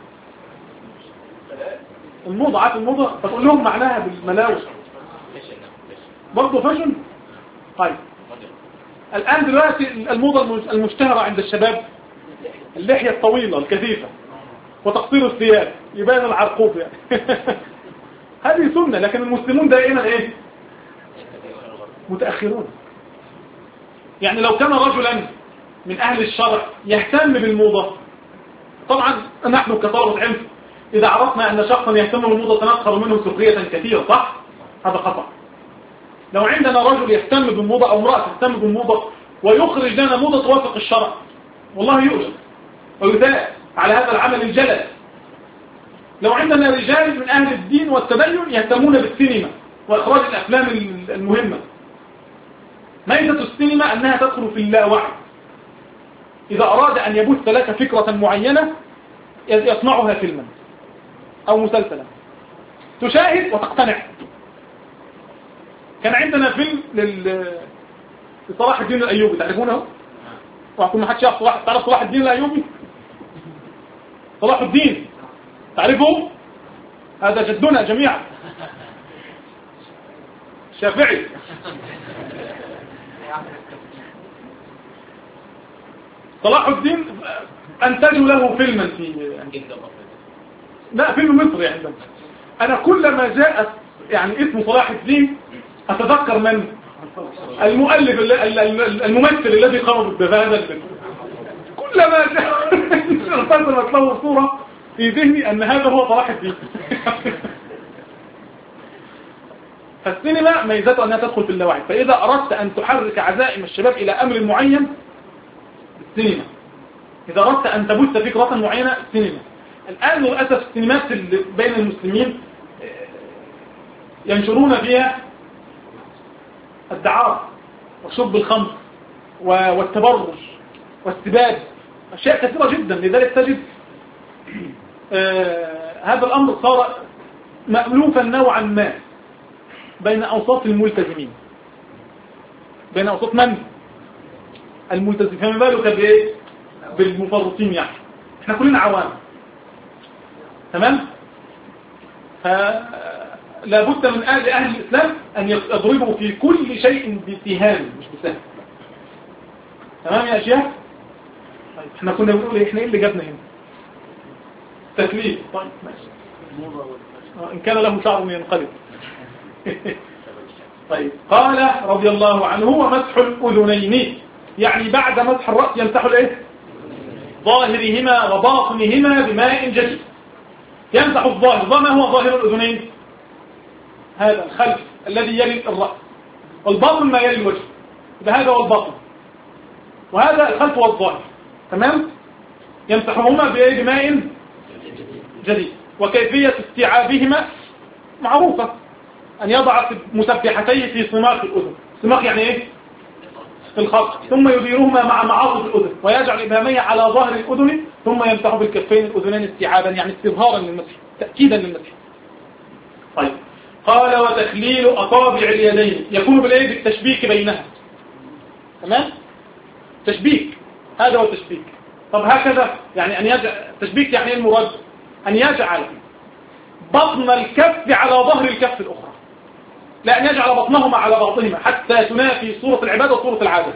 الموضة عارف الموضة؟ فتقول لهم معناها بالملاوش برضه فاشن. طيب الآن دلوقتي الموضة المشتهرة عند الشباب اللحية الطويلة الكثيفة وتقصير الثياب يبين العرقوب يعني. هذه سنة، لكن المسلمون دائما ايه؟ متأخرون. يعني لو كان رجلا من أهل الشرع يهتم بالموضة، طبعا نحن كطلبة علم إذا عرفنا أن شخصا يهتم بالموضة سنسخر منه سخرية كثيرة، صح؟ هذا خطأ. لو عندنا رجل يهتم بالموضة أو امرأة تهتم بالموضة ويخرج لنا موضة توافق الشرع، والله يؤجر ويثاب على هذا العمل الجلل. لو عندنا رجال من أهل الدين والتدين يهتمون بالسينما وإخراج الأفلام المهمة، ميزة السينما أنها تدخل في اللاوعي. إذا أراد أن يبث لك فكرة معينة يصنعها فيلما أو مسلسلا تشاهد وتقتنع. كان عندنا فيلم لل... لصلاح الدين الأيوبي، تعرفونه؟ وأقول ما حدش يعرف صلاح. تعرف صلاح الدين الأيوبي؟ صلاح الدين تعرفه؟ هذا جدنا جميعا، شافعي. صلاح الدين أنتجوا له فيلما في لا فيلم مصري عندنا. أنا كلما جاءت يعني اسمه صلاح الدين أتذكر من المؤلف الممثل الذي قام بهذا الفيلم. كلما ارتسمت له صورة في ذهني أن هذا هو صلاح الدين. فالسينما ميزته أنها تدخل في اللاوعي، فإذا أردت أن تحرك عزائم الشباب إلى أمر معين السينما، إذا أردت أن تبث فكرة معينة السينما. الآن للأسف السينمات بين المسلمين ينشرون فيها الدعارة وشرب الخمر والتبرج والسباب، أشياء كثيرة جدا. لذلك تجد آه هذا الأمر صار مألوفا نوعا ما بين أوساط الملتزمين، بين أوساط من؟ الملتزمين. فما بالك بإيه؟ بالمفرطين. يعني احنا كلنا عوام، تمام؟ فلا بد من أهل أهل الإسلام أن يضربوا في كل شيء باتهام مش بسهل. تمام يا أشياء؟ طيب احنا كنا بنقول احنا ايه اللي جابنا هنا؟ تكليف. طيب ماشي، إن كان له شعر ينقلب. طيب قال رضي الله عنه ومسح الأذنين، يعني بعد مسح الرأس يمسح الايه؟ ظاهرهما وباطنهما بماء جديد. يمسح الظاهر. ما هو ظاهر الأذنين؟ هذا الخلف الذي يلي الرأس، والباطن ما يلي الوجه، هذا هو الباطن، وهذا الخلف والظاهر. تمام؟ يمسحهما بماء جديد. وكيفية استيعابهما معروفة، أن يضع مسبحتيه في صماخ الأذن. صماخ يعني إيه؟ في الخلق. ثم يديرهما مع معاطف الأذن ويجعل إبهاميه على ظهر الأذن، ثم يمسح بالكفين الأذنين استيعابا، يعني استظهارا للمسح، تأكيدا للمسح. طيب قال وتخليل أصابع اليدين يكون بالإيه؟ بالتشبيك بينها. تمام؟ تشبيك، هذا هو التشبيك. طب هكذا يعني أن يجعل تشبيك، يعني المراد أن يجعل بطن الكف على ظهر الكف الأخرى، لا أن يجعل بطنهما على بعضهما حتى تنافي صورة العبادة وصورة العادة،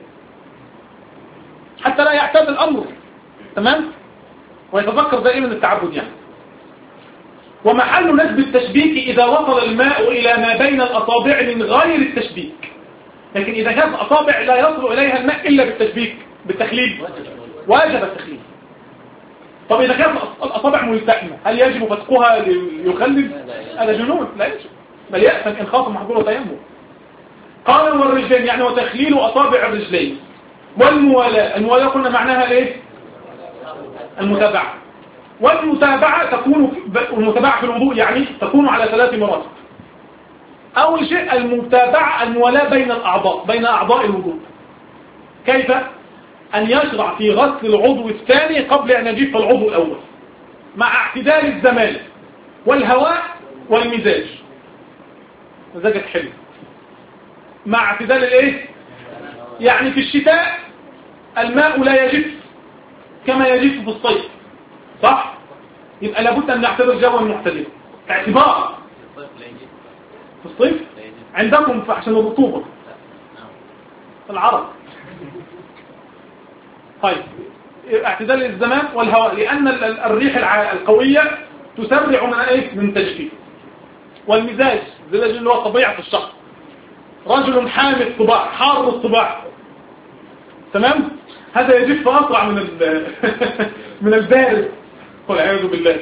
حتى لا يعتاد الأمر. تمام؟ ويتذكر دائما التعبد يعني. ومحل نسب التشبيك إذا وصل الماء إلى ما بين الأصابع من غير التشبيك. لكن إذا كانت الأصابع لا يصل إليها الماء إلا بالتشبيك بالتخليل واجب التخليل. طب إذا كانت الأصابع ملتحمة هل يجب فتقها ليخلل؟ هذا جنون، لا يجب، بل يأثم إن خاف محظور التيمم. قال والرجلين يعني وتخليل أصابع الرجلين. والموالاة، الموالاة قلنا معناها إيه؟ المتابعة. والمتابعة تكون المتابعة في الوضوء يعني تكون على ثلاث مراتب. أول شيء المتابعة الموالاة بين الأعضاء، بين أعضاء الوضوء. كيف؟ أن يشرع في غسل العضو الثاني قبل أن يجف العضو الأول، مع اعتدال الزمان والهواء والمزاج. مزاجك حلو مع اعتدال الايه؟ يعني في الشتاء الماء لا يجف كما يجف في الصيف، صح؟ يبقى لابد أن نعتبر جوا معتدلا اعتبار. في الصيف عندكم عشان الرطوبة العرب. طيب اعتدال الزمان والهواء، لأن الريح القوية تسرع من ايه؟ من تجفيف. والمزاج زي اللي هو طبيعة الشخص، رجل حامل الطباع حار الطباع، تمام؟ هذا يجف أسرع من من البارد والعياذ بالله.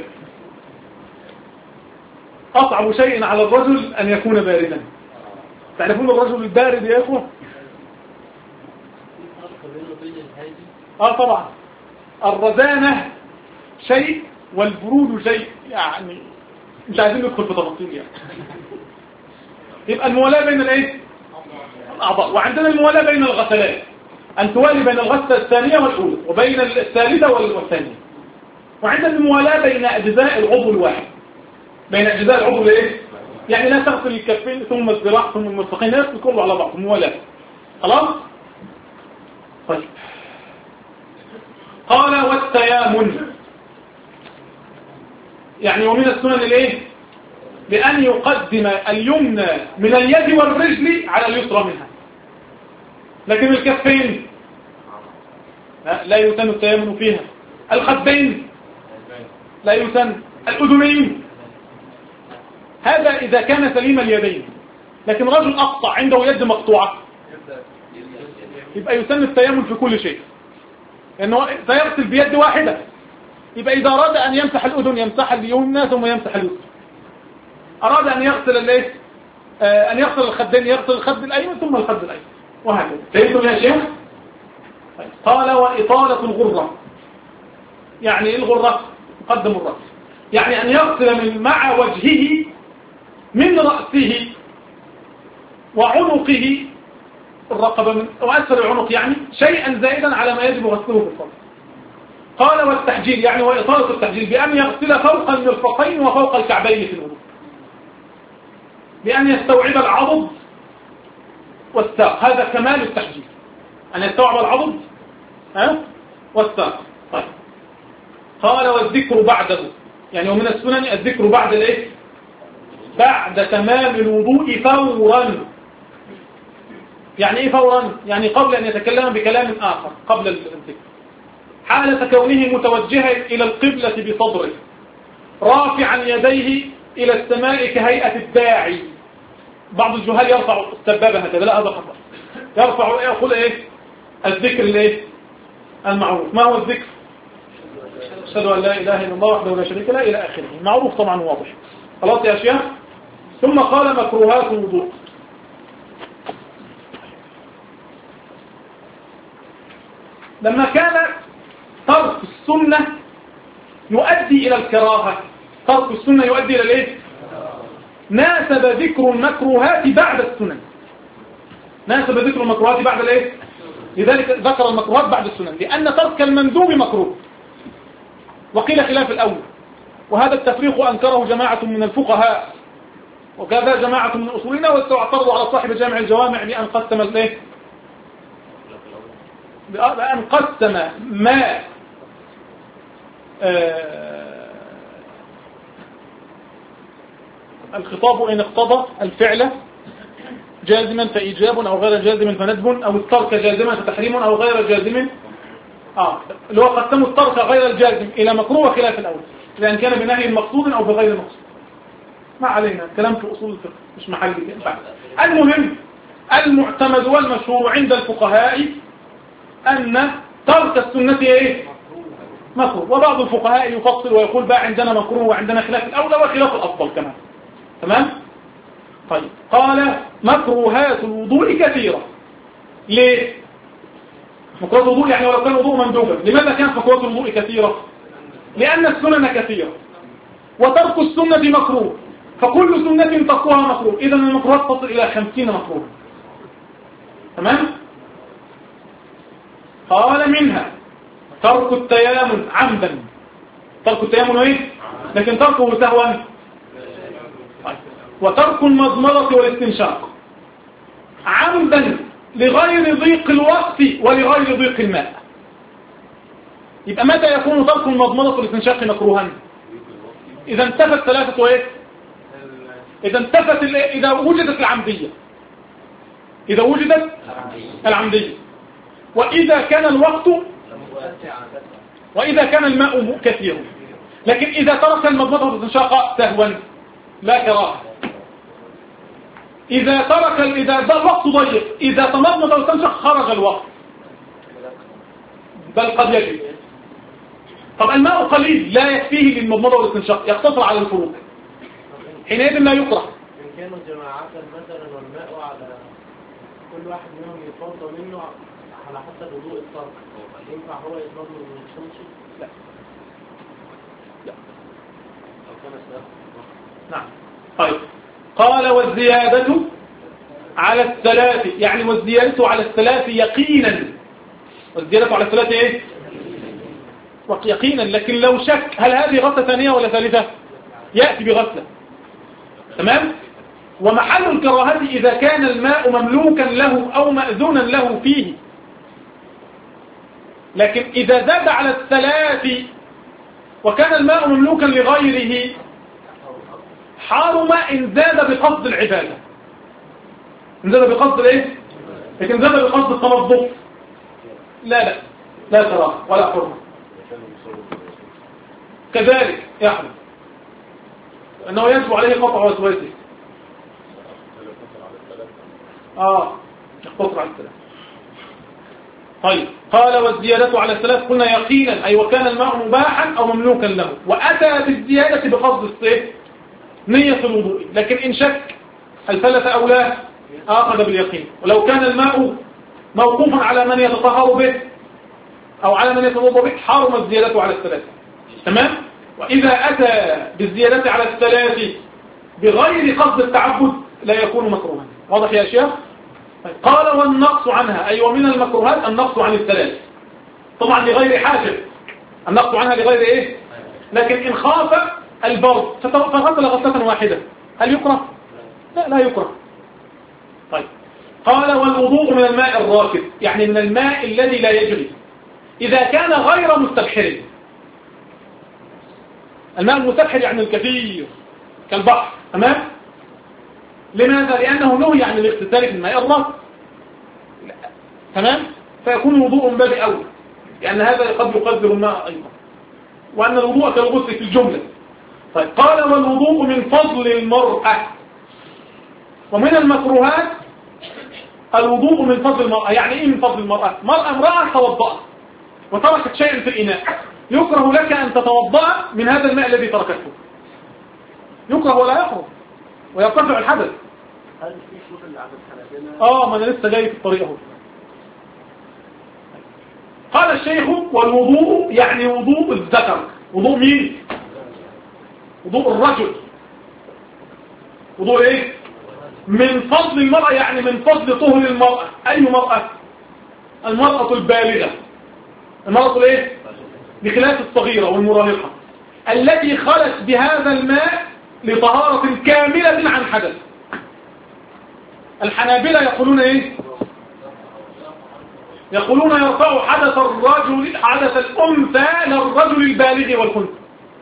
أصعب شيء على الرجل أن يكون باردا. تعرفون الرجل البارد يا أخوة؟ آه طبعا. الرزانة شيء والبرود شيء، يعني مش عايزين ندخل في تفاصيل يعني. يبقى الموالاة بين الايه؟ الأعضاء. وعندنا الموالاة بين الغسلات، أن توالي بين الغسلة الثانية والأولى وبين الثالثة والثانية. وعندنا الموالاة بين أجزاء العضو الواحد، بين أجزاء العضو الايه؟ يعني لا تغسل الكفين ثم الذراع ثم المرفقين، يغسل كله على بعض، موالاة. خلاص؟ طيب قال والتيامن يعني ومن السنن الايه؟ بأن يقدم اليمنى من اليد والرجل على اليسرى منها. لكن الكفين لا يسن التيامن فيها. الخدين لا يسن. الأذنين هذا إذا كان سليم اليدين. لكن رجل أقطع عنده يد مقطوعة يبقى يسن التيمم في كل شيء، لأنه سيغسل بيد واحدة. يبقى إذا أراد أن يمسح الأذن يمسح اليمنى ثم يمسح اليسرى، أراد أن يغسل الايه آه أن يغسل الخدين يغسل الخد الأيمن ثم الخد الأيمن، وهكذا. فهمتم يا شيخ؟ قال وإطالة الغرة، يعني الغرة قدم الرأس، يعني أن يغسل من مع وجهه من رأسه وعنقه الرقبة من وأسفل العنق، يعني شيئا زائدا على ما يجب غسله في الفرض. قال والتحجيل، يعني وإطالة التحجيل بأن يغسل فوق المرفقين وفوق الكعبين في الوضوء، بأن يستوعب العضد والساق، هذا كمال التحجيل، أن يستوعب العضد ها والساق. طيب. قال والذكر بعده، يعني ومن السنن الذكر بعد الايه بعد تمام الوضوء فورا. يعني ايه فورا؟ يعني قبل ان يتكلم بكلام اخر قبل الذكر، حالة كونه متوجها الى القبلة بصدره رافعا يديه الى السماء كهيئة الداعي. بعض الجهال يرفع السبابة هكذا، لا هذا خطأ. يرفع يقول ايه الذكر الايه المعروف. ما هو الذكر؟ أشهد أن لا إله إلا الله وحده لا شريك له إلى آخره، معروف طبعا واضح. خلاص يا أشياء. ثم قال مكروهات الوضوء. لما كان ترك السنة يؤدي إلى الكراهة، ترك السنة يؤدي إلى الإيه؟ ناسب ذكر المكروهات بعد السنن، ناسب ذكر المكروهات بعد الإيه؟ لذلك ذكر المكروهات بعد السنن، لأن ترك المندوب مكروه. وقيل خلاف الأول، وهذا التفريق أنكره جماعة من الفقهاء وكذا جماعة من أصولنا، واعترضوا على صاحب جامع الجوامع بأن قسم الايه بأن قسم ما آه الخطاب إن اقتضى الفعل جازما فإيجاب أو غير جازم فندب، أو الترك جازما فتحريم أو غير جازم. آه اللي هو قسموا الترك غير الجازم إلى مكروه خلاف الأول، لأن كان بنهي مقصود أو بغير مقصود. ما علينا كلام في أصول الفقه مش محل كده. المهم المعتمد والمشهور عند الفقهاء أن ترك السنة إيه مكروه، وبعض الفقهاء يفصل ويقول بقى عندنا مكروه وعندنا خلاف الأولى وخلاف الأفضل كمان. تمام؟ طيب. قال مكروهات الوضوء كثيرة. ليه؟ مكروهات الوضوء يعني ولو كان وضوء مندوبا. لماذا كانت مكروهات الوضوء كثيرة؟ لأن السنن كثيرة وترك السنة مكروه، فكل سنة تركها مكروه، إذا المكروهات تصل إلى خمسين مكروه. تمام؟ قال منها ترك التيامن عمدا. ترك التيامن ايه؟ لكن تركه سهوا. وترك المضمضة والاستنشاق عمدا لغير ضيق الوقت ولغير ضيق الماء. يبقى متى يكون ترك المضمضة والاستنشاق مكروها؟ إذا انتفت ثلاثة ايه؟ إذا انتفت إذا وجدت العمدية، إذا وجدت العمدية، وإذا كان الوقت، وإذا كان الماء كثير. لكن إذا ترك المضمضة والاستنشاق سهوا لا كراهة. إذا ترك إذا الوقت ضيق، إذا تمضمض واستنشق خرج الوقت، بل قد يجب. طب الماء قليل لا يكفيه للمضمضة والاستنشاق، يقتصر على الفروق، حينئذ لا يكره. إن كانوا جماعات مثلا والماء على كل واحد منهم يتوضا منه على حسب وضوء الترك، ينفع هو يتوضا من الشمس؟ لا لا لو كان سبب. نعم. طيب. قال والزيادة على الثلاث، يعني والزيادة على الثلاث يقينا. والزيادة على الثلاث ايه؟ يقينا. لكن لو شك هل هذه غسلة ثانية ولا ثالثة يأتي بغسلة. تمام. ومحل الكراهة إذا كان الماء مملوكا له أو مأذونا له فيه. لكن إذا زاد على الثلاث وكان الماء مملوكا لغيره حرم إن زاد بقصد العبادة. إن زاد بقصد الايه؟ لكن زاد بقصد التنظف لا لا لا كراهة ولا حرمة. كذلك يحرم. أنه يجب عليه قطع وسواسه. آه اقتصر على الثلاث. طيب قال والزيادة على الثلاث قلنا يقينا أي وكان الماء مباحا أو مملوكا له، وأتى بالزيادة بقصد الصيف نية الوضوء، لكن إن شك هل ثلث أو لا أخذ باليقين. ولو كان الماء موقوفا على من يتطهر به أو على من يتوضا به حرم الزيادة على الثلاث. تمام. وإذا أتى بالزيادة على الثلاث بغير قصد التعبد لا يكون مكروها. واضح يا شيخ؟ قال والنقص عنها أي ومن المكروهات النقص عن الثلاث، طبعا لغير حاجة، النقص عنها لغير إيه؟ لكن إن خاف البرد فغسل غسلة واحدة هل يكره؟ لا لا يكره. طيب قال والوضوء من الماء الراكد يعني من الماء الذي لا يجري إذا كان غير مستبحر. الماء المستبحر يعني الكثير كالبحر. تمام. لماذا؟ لأنه نهي عن الاغتسال في الماء الراكد. تمام. فيكون وضوء باب أول، لأن هذا قد يقدر الماء أيضا، وأن الوضوء كالغسل في الجملة. طيب قال والوضوء من فضل المرأة، ومن المكروهات الوضوء من فضل المرأة. يعني إيه من فضل المرأة؟ مرأة امرأة توضأت وتركت شيئا في الإناء، يكره لك أن تتوضأ من هذا الماء الذي تركته، يكره ولا يحرم ويرتفع الحدث. هل في شغل على الحنابلة؟ اه ما انا لسه جاي في الطريق اهو. قال الشيخ والوضوء يعني وضوء الذكر. وضوء مين؟ وضوء الرجل. وضوء ايه؟ من فضل المرأة يعني من فضل طهر المرأة. اي مرأة؟ المرأة البالغة، المرأة الايه؟ بخلاف الصغيرة والمراهقة التي خلت بهذا الماء لطهارة كاملة عن حدث. الحنابلة يقولون ايه؟ يقولون يرفع حدث الرجل حدث الأنثى للرجل البالغ والخنثى.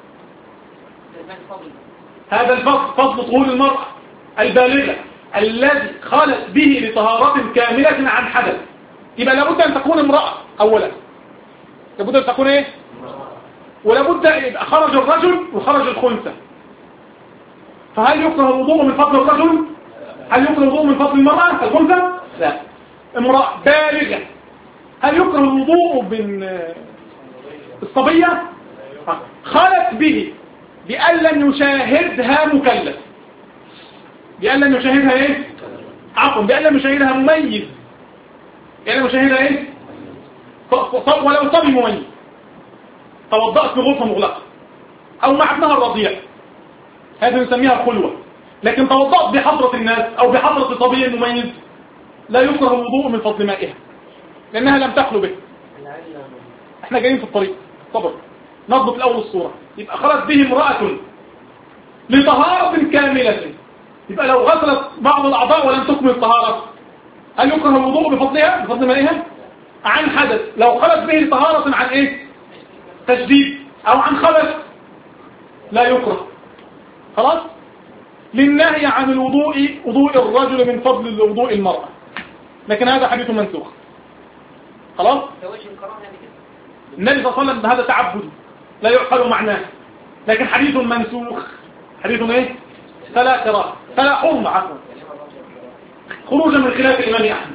هذا الفضل فضل طهور المرأة البالغة الذي خلت به لطهارة كاملة عن حدث. يبقى لابد أن تكون امرأة أولا، لابد أن تكون ايه؟ ولابد يبقى خرج الرجل وخرج الخنثى. فهل يكره الوضوء من فضل الرجل؟ هل يكره الوضوء من فضل المرأة الخنثى؟ لا. امرأة بالغة. هل يكره الوضوء من الصبية؟ خلت به بأن لم يشاهدها مكلف، بأن لم يشاهدها ايه؟ عفوا بأن لم يشاهدها مميز، بأن لم يشاهدها ايه؟ ولو صبي مميز توضأت في غرفة مغلقة أو مع ابنها الرضيع، هذا نسميها خلوة. لكن توضأت بحضرة الناس أو بحضرة صبي مميز لا يكره الوضوء من فضل مائها لأنها لم تخلو به. احنا جايين في الطريق صبر نضبط الأول الصورة. يبقى خرجت به امرأة لطهارة كاملة، يبقى لو غسلت بعض الأعضاء ولم تكمل الطهارة هل يكره الوضوء بفضلها بفضل مائها؟ عن حدث. لو خرجت به لطهارة عن ايه؟ تجديد أو عن خبث لا يكره. خلاص. للنهي عن الوضوء وضوء الرجل من فضل وضوء المرأة، لكن هذا حديث منسوخ. خلاص. النبي صلى الله عليه وسلم هذا تعبد لا يعقل معناه، لكن حديث منسوخ. حديث ايه؟ فلا كراهه فلا حرمه عفوا خروجا من خلاف الامام احمد.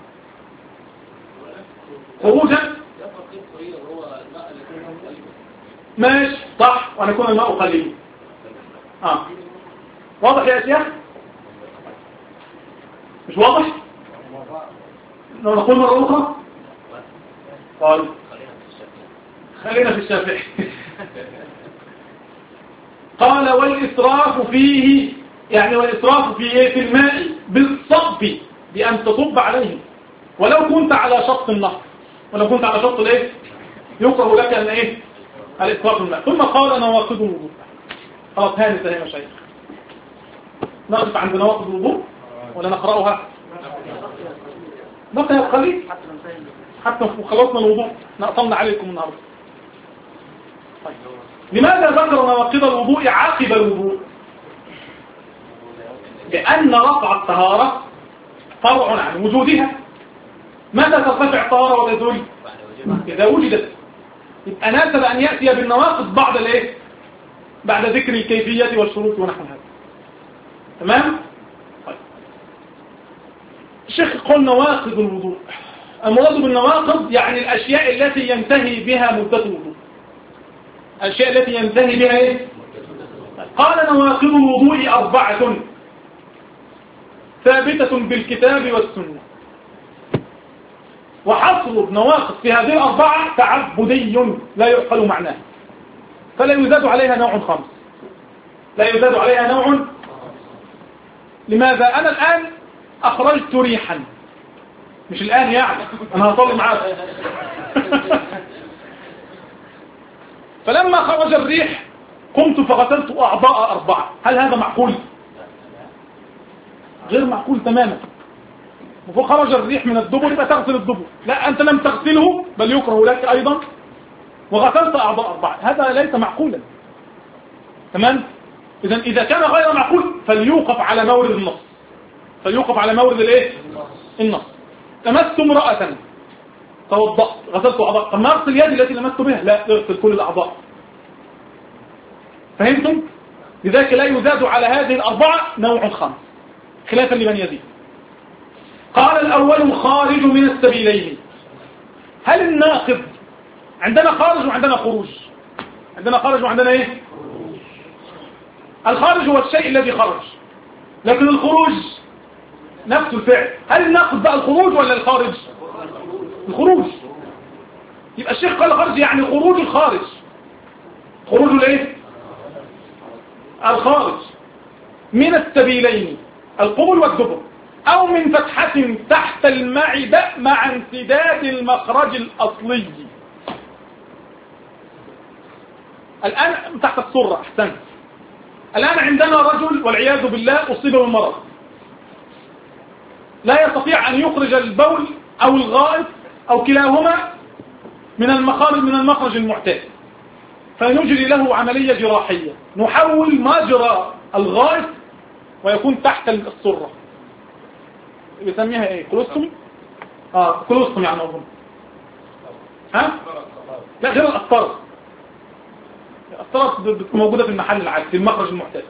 خروجا ماشي صح، وأن يكون الماء قليل. آه. واضح يا شيخ؟ مش واضح؟ لو نقول مرة أخرى قال خلينا في الشافعي. قال والإسراف فيه يعني والإسراف في إيه؟ في الماء بالصب بأن تصب عليه ولو كنت على شط النهر، ولو كنت على شط الايه يكره لك أن إيه الإسراف في الماء. ثم قال نواقض الوضوء. خلاص هاني سهي مشايخ نقف عند نواقض الوضوء ولا نقرأها؟ بقى يا خليل حتى خلصنا الوضوء نقطمنا عليكم النهارده. طيب. لماذا ذكر نواقض الوضوء عقب الوضوء؟ لأن رفع الطهارة فرع عن وجودها. ماذا ترتفع الطهارة وتزول؟ إذا وجدت. يبقى ناسب أن يأتي بالنواقض بعد الايه؟ بعد ذكر الكيفية والشروط ونحو هذا. تمام؟ طيب. الشيخ يقول نواقض الوضوء. المراد بالنواقض يعني الأشياء التي ينتهي بها مدة الوضوء. الأشياء التي ينتهي بها إيه؟ قال نواقض الوضوء أربعة ثابتة بالكتاب والسنة. وحصر النواقض في هذه الأربعة تعبدي لا يعقل معناه، فلا يزاد عليها نوع خامس، لا يزاد عليها نوع. لماذا؟ أنا الآن أخرجت ريحا، مش الآن يعني أنا هصلي معاك فلما خرج الريح قمت فغسلت أعضاء أربعة، هل هذا معقول؟ غير معقول تماما. وخرج الريح من الدبر يبقى تغسل الدبر، لا أنت لم تغسله بل يكره لك أيضا وغسلت أعضاء أربعة، هذا ليس معقولا. تمام؟ إذا إذا كان غير معقول فليوقف على مورد النص، فليوقف على مورد الايه؟ النص. لمست امرأة توضأت غسلت أعضاء، طب ما أغسل يدي التي لمست بها؟ لا، اغسل كل الأعضاء. فهمتم؟ لذلك لا يزاد على هذه الأربعة نوع خامس خلافا لمن يزيد. قال الأول خارج من السبيلين. هل الناقض عندنا خارج وعندنا خروج؟ عندنا خارج وعندنا ايه؟ الخارج هو الشيء الذي خرج، لكن الخروج نفس الفعل. هل الناقض بقى الخروج ولا الخارج؟ الخروج. يبقى الشيخ قال خارج يعني خروج الخارج. خروج الايه؟ الخارج من السبيلين القبل والدبر، أو من فتحة تحت المعدة مع انسداد المخرج الأصلي. الآن تحت السرة. أحسنت. الآن عندنا رجل والعياذ بالله أصيب بالمرض، لا يستطيع أن يخرج البول أو الغائط أو كلاهما من المخارج من المخرج المعتاد، فنجري له عملية جراحية، نحول مجرى الغائط ويكون تحت السرة، بيسميها ايه؟ كولوستومي. اه كولوستومي يعني اظن. ها؟ لا غير القسطرة. القسطرة موجودة في المحل العادي في المخرج المعتاد.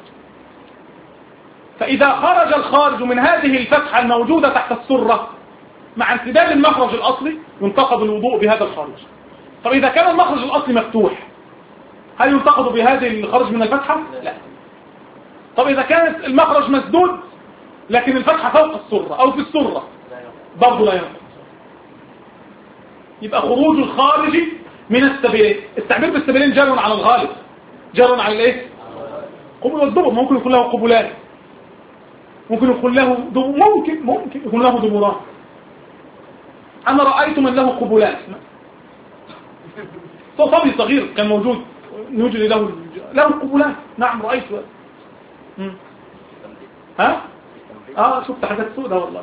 فإذا خرج الخارج من هذه الفتحة الموجودة تحت السرة مع انسداد المخرج الأصلي ينتقض الوضوء بهذا الخارج. طب إذا كان المخرج الأصلي مفتوح هل ينتقض بهذه الخارج من الفتحة؟ لا. طب إذا كانت المخرج مسدود لكن الفتحة فوق السرة أو في السرة برضه لا ينقض. يبقى خروج الخارج من السبيلين. التعبير بالسبيلين جار على الغالب، جار على الايه؟ قبل والدبر. ممكن يكون له قبلان، ممكن يكون له دبر، ممكن ممكن يكون له دبران. أنا رأيت من له قبلان، صبي صغير كان موجود نجري له له قبلان. نعم رأيته. ها؟ اه شفت حاجات سودة والله.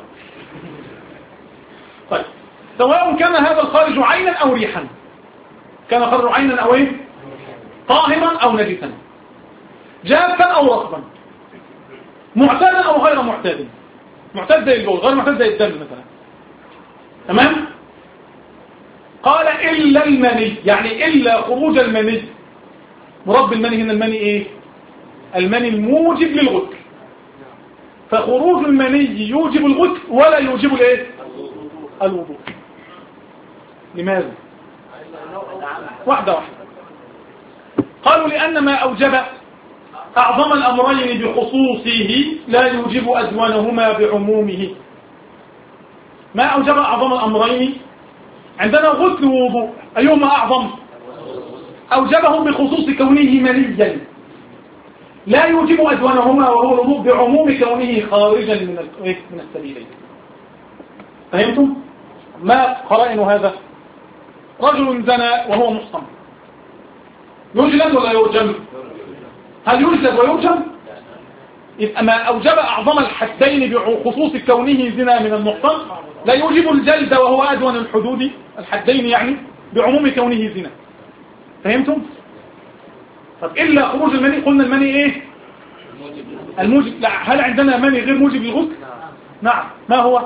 طيب سواء كان هذا الخارج عينا او ريحا، كان خارج عينا او ايه؟ طاهرا او نجسا، جافا او رطبا، معتادا او غير معتاد. معتاد زي البول، غير معتاد زي الدم مثلا. تمام؟ قال الا المني، يعني الا خروج المني. مراد بالمني هنا المني ايه؟ المني الموجب للغسل. فخروج المني يوجب الغسل ولا يوجب الايه؟ الوضوء. لماذا؟ واحدة واحدة. قالوا لأن ما أوجب أعظم الأمرين بخصوصه لا يوجب أدونهما بعمومه. ما أوجب أعظم الأمرين عندنا غسل ووضوء، أيهما أعظم؟ أوجبه بخصوص كونه منيا لا يوجب أدونهما وهو الوضوء بعموم كونه خارجا من من السبيلين. فهمتم؟ ما قرائن هذا؟ رجل زنى وهو محصن، يجلد ولا يرجم؟ هل يجلد ويرجم؟ يبقى ما أوجب أعظم الحدين بخصوص كونه زنا من المحصن لا يوجب الجلد وهو أدون الحدود الحدين، يعني بعموم كونه زنا. فهمتم؟ طب إلا خروج المني، قلنا المني إيه؟ الموجب. لا، هل عندنا مني غير موجب للغسل؟ نعم. ما هو؟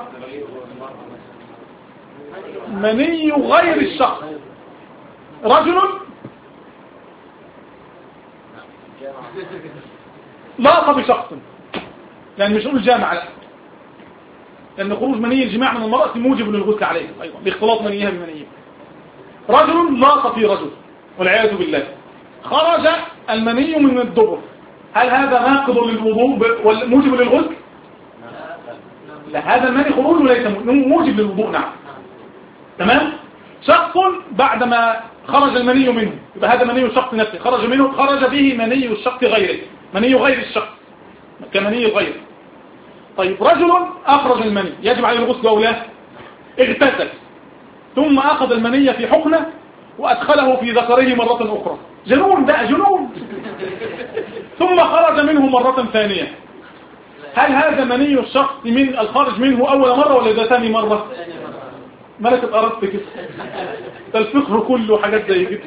مني غير الشخص. رجل لاق بشخص، يعني مش نقول جامع، لا، لأن خروج مني الجماع من المرأة موجب للغسل عليه أيضا باختلاط منيها بمنيها. رجل لاق في رجل والعياذ بالله، خرج المني من الدبر، هل هذا ناقض للوضوء وموجب للغسل؟ لا، هذا المني خروج وليس موجب للوضوء. نعم، تمام. شخص بعدما خرج المني منه، يبقى هذا مني الشخص نفسه، خرج منه، خرج به مني الشخص غيره، مني غير الشخص كمني غيره. طيب، رجل أخرج المني، يجب عليه الغسل أو لا؟ اغتسل ثم أخذ المني في حقنة وأدخله في ذكره مرة أخرى، جنون بقى، جنون. ثم خرج منه مرة ثانية، هل هذا مني الشخص من الخارج منه أول مرة ولا ده ثاني مرة؟ ملكة أردت كده، الفقه كله حاجات زي كده.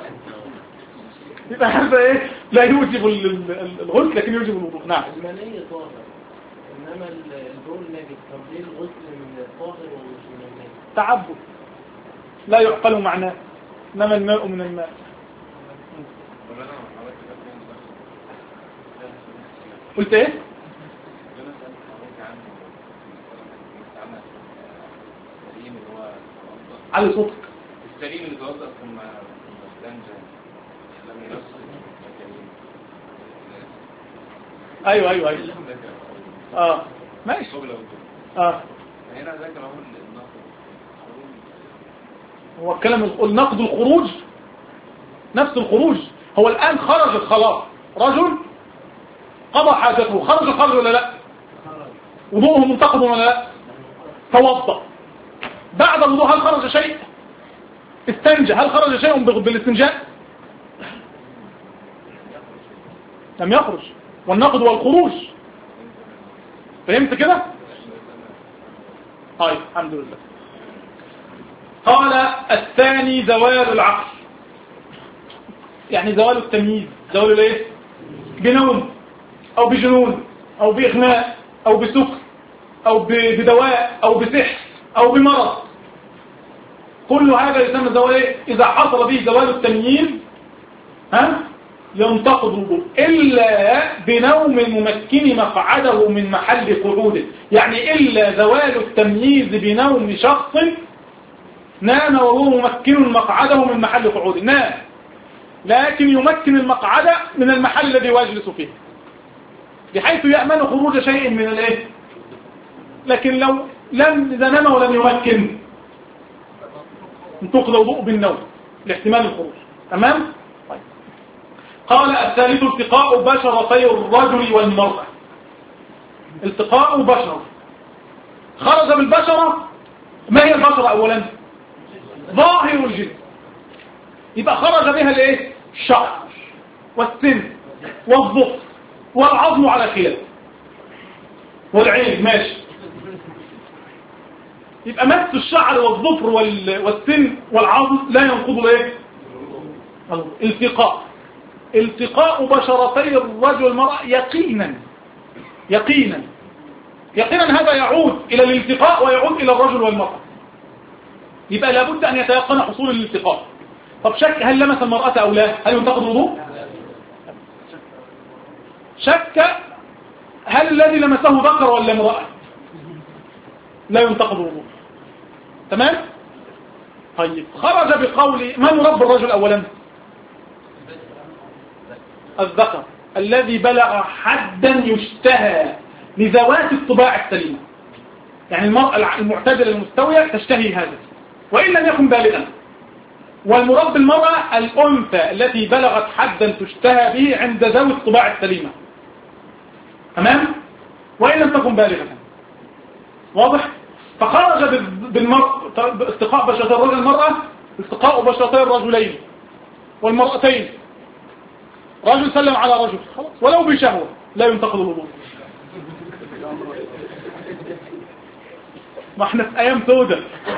يبقى هذا إيه؟ لا يوجب الغسل لكن يوجب الوضوء. نعم. المني طاهر إنما البول نجس، طب ليه الغسل من الطاهر ومش من الماء؟ تعبد لا يعقل معناه، إنما الماء من الماء. قلت إيه؟ على صوتك. السليم اللي توضأ ثم استنجى لم ينصر. ايوه ايوه ايوه اه ماشي اه هنا ذكر هو النقد. هو الكلام النقد الخروج نفس الخروج. هو الآن خرج خلاص، رجل قضى حاجته، خرج خرج ولا لا؟ وضوءه منتقد ولا لا؟ توضأ، بعد الوضوء هل خرج شيء؟ استنجى، هل خرج شيء بالاستنجاء؟ لم يخرج، والنقد والخروج. فهمت كده؟ طيب الحمد لله. قال الثاني زوال العقل، يعني زوال التمييز. زوال الايه؟ بنوم او بجنون او باغماء او بسكر او بدواء او بسحر او بمرض، كل هذا يسمى زوال ايه؟ اذا حصل به زوال التمييز ها ينتقض الوضوء الا بنوم ممكن مقعده من محل قعوده، يعني الا زوال التمييز بنوم شخص نام وهو ممكن مقعده من محل قعوده، نام لكن يمكن المقعد من المحل الذي يجلس فيه بحيث يأمن خروج شيء من الايه. لكن لو لم اذا نام ولم يمكن انتقض الوضوء بالنوم لاحتمال الخروج. تمام. طيب. قال الثالث التقاء بشرتي الرجل والمرأة. التقاء بشرة، خرج بالبشرة. ما هي البشرة اولا؟ ظاهر الجسم، يبقى خرج بها الايه؟ الشعر والسن والظفر والعظم على خلاف والعين، ماشي. يبقى مس الشعر والظفر والسن والعظم لا ينقض الايه؟ التقاء. التقاء بشرتي الرجل والمرأة يقينا يقينا يقينا هذا يعود الى الالتقاء ويعود الى الرجل والمرأة، يبقى لابد ان يتيقن حصول الالتقاء. طب شك هل لمس المرأة او لا؟ هل ينتقض الوضوء؟ شك هل الذي لمسه ذكر ولا امرأة؟ لا ينتقض الوضوء. تمام. طيب خرج بقول من رب الرجل اولا؟ الذكر الذي بلغ حدا يشتهى لذوات الطباع السليمة، يعني المرأة المعتدلة المستوية تشتهي هذا وإن لم يكن بالغا. والمراد بالمرأة الأنثى التي بلغت حدا تشتهى به عند ذوي الطباع السليمة، تمام، وإن لم تكن بالغة. واضح؟ فخرج بالمرأة استقاء بشرتي الرجل المرأة استقاء بشرتي الرجلين والمرأتين. رجل سلم على رجل خلاص ولو بشهوة لا ينتقض الوضوء. ما احنا في ايام سودة.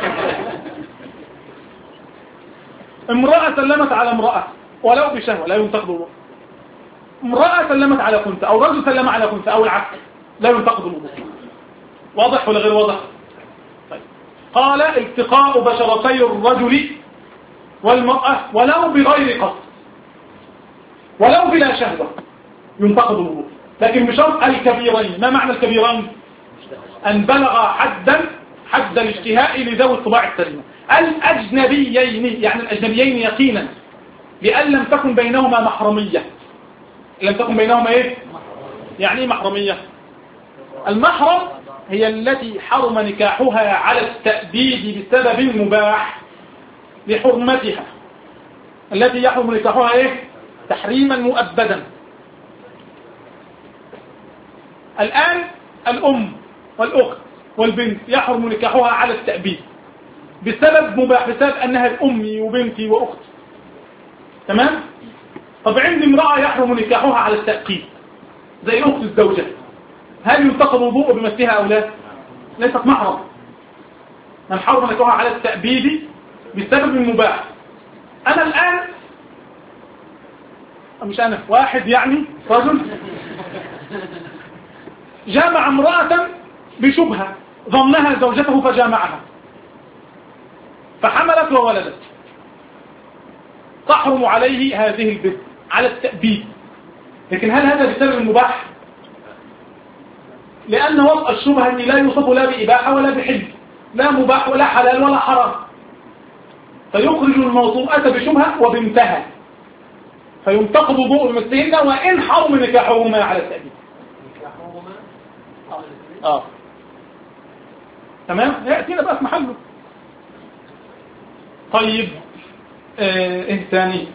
امرأة سلمت على امرأة ولو بشهوة لا ينتقض الوضوء. امرأة سلمت على خنثى او رجل سلم على خنثى او العكس لا ينتقض الوضوء. واضح ولا غير واضح؟ طيب. قال التقاء بشرتي الرجل والمرأة ولو بغير قصد ولو بلا شهوة، ينتقض الوضوء، لكن بشرط الكبيرين. ما معنى الكبيرين؟ أن بلغ حدا حد الاشتهاء لذوي الطباع السليمة. الأجنبيين يعني الأجنبيين يقينا، بأن لم تكن بينهما محرمية. لم تكن بينهما إيه؟ يعني إيه محرمية؟ المحرم هي التي حرم نكاحها على التأبيد بسبب مباح لحرمتها، التي يحرم نكاحها إيه؟ تحريما مؤبدا. الآن الأم والأخت والبنت يحرم نكاحها على التأبيد بسبب مباح، بسبب أنها أمي وبنتي وأختي. تمام؟ طب عندي امرأة يحرم نكاحها على التأكيد زي أخت الزوجة، هل ينتقض وضوء بمثلها أو لا؟ ليست محرم. من حرم نكاحها على التأبيد بسبب مباح. أنا الآن مش أنا، واحد يعني رجل جامع امرأة بشبهة ظنها زوجته فجامعها فحملت وولدت، تحرم عليه هذه البنت على التأبيد. لكن هل هذا بسبب المباح؟ لأن وضع الشبهة لا يوصف لا بإباحة ولا بحل، لا مباح ولا حلال ولا حرام، فيخرج الموضوعة بشبهة وبنتها، فينتقض وضوء بمثلهن وإن حرم نكاحهما على التأبيد. آه. تمام؟ يأتينا بقى في محله. طيب آه ايه ثاني؟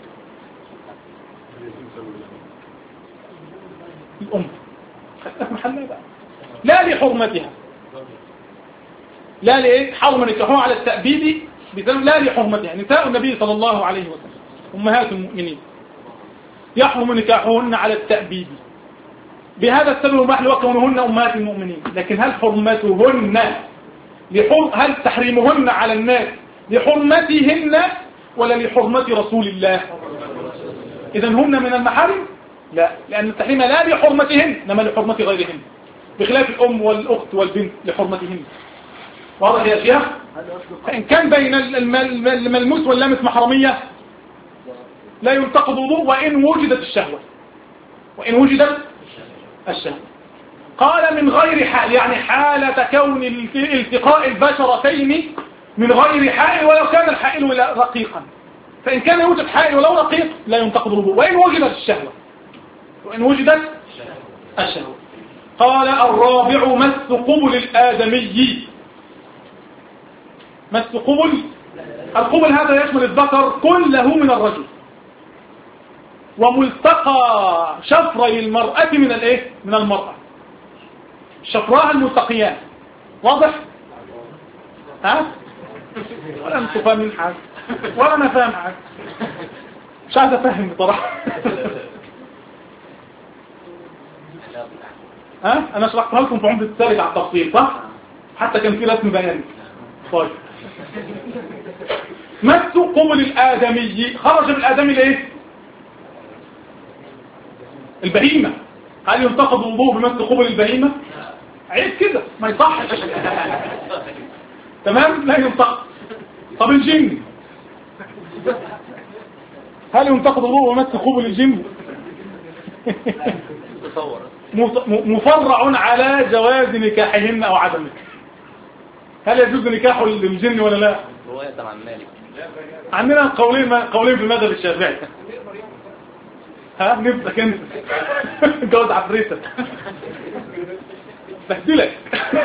الأم خدتها في محلها بقى، لا لحرمتها، لا لإيه؟ حرم نكاحها على التأبيد بسبب لا لحرمتها. نساء النبي صلى الله عليه وسلم أمهات المؤمنين يحرم نكاحهن على التأبيد بهذا السبب المباح وكونهن أمهات المؤمنين. لكن هل حرمتهن لحر... هل تحريمهن على الناس لحرمتهن ولا لحرمة رسول الله؟ إذن هن من المحارم؟ لا، لأن التحريم لا لحرمتهن إنما لحرمة غيرهن، بخلاف الأم والأخت والبنت لحرمتهن. واضح يا شيخ؟ فإن كان بين الملموس واللامس محرمية لا ينتقض وضوء وإن وجدت الشهوة، وإن وجدت الشهوة. قال من غير حال، يعني حالة كون التقاء البشرتين من غير حائل ولو كان الحائل رقيقا. فإن كان يوجد حائل ولو رقيق لا ينتقض الوضوء وإن وجدت الشهوة، وإن وجدت الشهوة. قال الرابع مس قبل الآدمي. مس قبل، القبل هذا يشمل الذكر كله من الرجل، وملتقى شفري المرأة من الايه؟ من المرأة، شفراها الملتقيان. واضح؟ ها؟ ولا انتوا فاهمين حاجة ولا انا فاهم حاجة، مش عايز افهم بصراحة. ها؟ انا شرحتها لكم في عمدة السالك على التفصيل صح؟ حتى كان في رسم بياني. طيب مس قبل الآدمي، خرج من الآدمي ليه؟ البهيمة. هل ينتقض الوضوء بمس قبل البهيمة؟ عيب كده ما يصحش. تمام؟ لا ينتقض. طب الجن هل ينتقض الوضوء بمس قبل الجن؟ مفرع على جواز نكاحهن او عدمه. هل يجوز نكاح الجن ولا لا؟ رواية عن مالك. عندنا قولين قولين في المذهب الشافعي. ها نفسك انت جوز عفريتك بهدلك.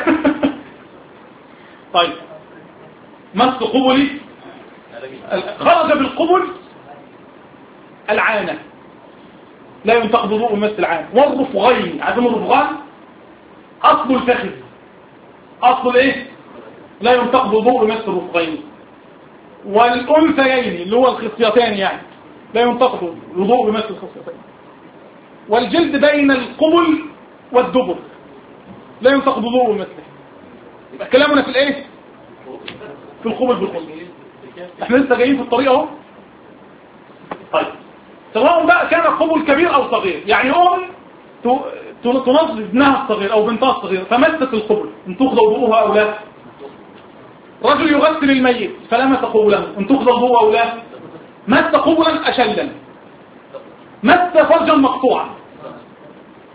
طيب مس قبلي، خرج بالقبل العانة لا ينتقض وضوء مس العانة. والرفغين، عارفين الرفغان؟ اصل الفخذ، اصل ايه؟ لا ينتقض وضوء مس الرفغين. والانثيين اللي هو الخصيتان يعني لا ينتقض الوضوء بمس الخصيتين. والجلد بين القبل والدبر لا ينتقض وضوء بمسه. يبقى كلامنا في الايه؟ في القبل بالقبل. احنا لسه جايين في الطريق اهو. طيب سواء بقى كان القبل كبير او صغير، يعني ام تنظف ابنها الصغير او بنتها الصغير فمست القبل ان تاخذ وضوءها او لا. رجل يغسل الميت فلمس قبله ان تاخذ وضوءه او لا. مس قبلا اشلا، مس فرجا مقطوعا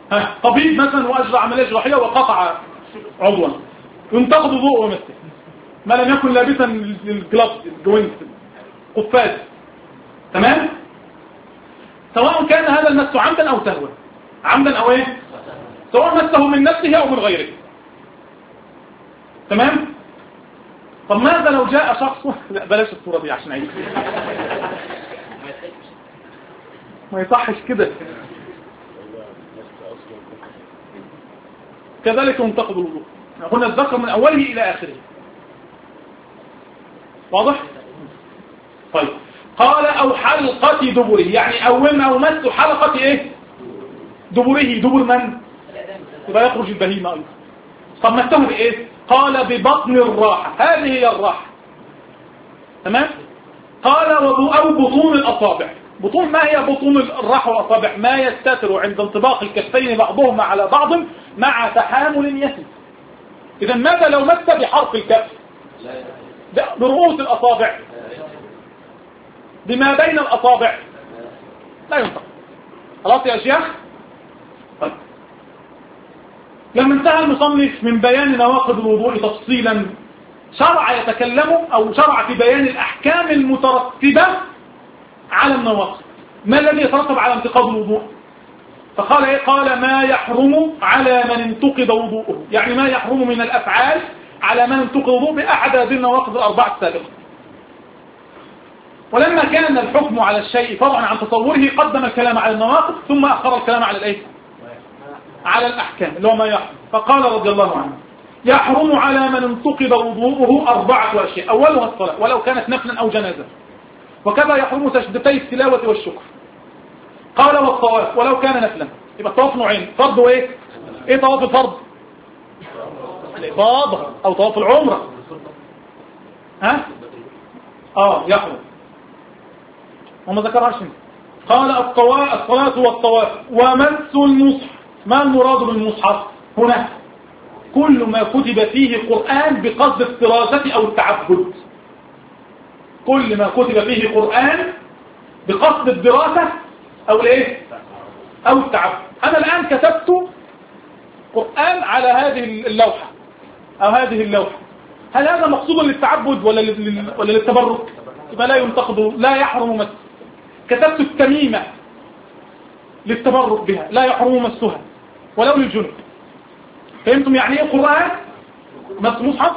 ها طبيب مثلا واجرى عمليه جراحيه وقطع عضوا ينتقد وضوءه ومسه ما لم يكن لابسا الجلافز الجوينت قفاز. تمام. سواء كان هذا المس عمدا او سهوا، عمدا او ايه، سواء مسه من نفسه او من غيره. تمام. طب ماذا لو جاء شخص لا بلاش الصوره دي عشان عيد ما يصحش كده. كذلك ينتقد الوضوء، قلنا الذكر من اوله الى اخره. واضح؟ طيب قال او حلقة دبره، يعني اول او مس حلقة ايه دبره، دبر من يبقى يخرج البهيمة ايضا. طب مسه بايه؟ قال ببطن الراحة، هذه هي الراحة. تمام. قال او بطون الاصابع. بطون ما هي بطون الراحة والاصابع؟ ما يستتر عند انطباق الكفين بعضهما على بعض مع تحامل يسير. اذا ماذا لو مس بحرف الكف، برؤوس الاصابع، بما بين الاصابع، لا ينطق. خلاص يا شيخ. طيب لما انتهى المصنف من بيان نواقض الوضوء تفصيلا، شرع يتكلم او شرع في بيان الاحكام المترتبة على النواقض. ما الذي يترتب على انتقاض الوضوء؟ فقال ايه؟ قال ما يحرم على من انتقض وضوءه، يعني ما يحرم من الافعال على من انتقض وضوءه باحد هذه النواقض الاربعه السابقه. ولما كان الحكم على الشيء فرعا عن تصوره قدم الكلام على النواقض ثم اخر الكلام على الايه، على الاحكام اللي هو ما يحرم. فقال رضي الله عنه يحرم على من انتقض وضوءه اربعه اشياء، اولها الصلاه ولو كانت نفلا او جنازه، وكذا يحرم سجدتي التلاوه والشكر. قال والطواف ولو كان نفلا. يبقى الطواف نوعين، فرض وايه؟ ايه طواف الفرض؟ الافاضه او طواف العمره. ها اه يحرم وما ذكرهاش. قال الطواف الصلاه والطواف ومس المصحف. ما المراد بالمصحف هنا؟ كل ما كتب فيه قرآن بقصد الدراسة او التعبد. كل ما كتب فيه قرآن بقصد الدراسة او الايه او التعبد. انا الان كتبت قرآن على هذه اللوحة او هذه اللوحة، هل هذا مقصود للتعبد ولا ولا للتبرك؟ يبقى لا ينتقد، لا يحرم مسه. كتبت التميمة للتبرك بها، لا يحرم مسها ولو للجنب. فهمتم يعني ايه قرآن مس مصحف؟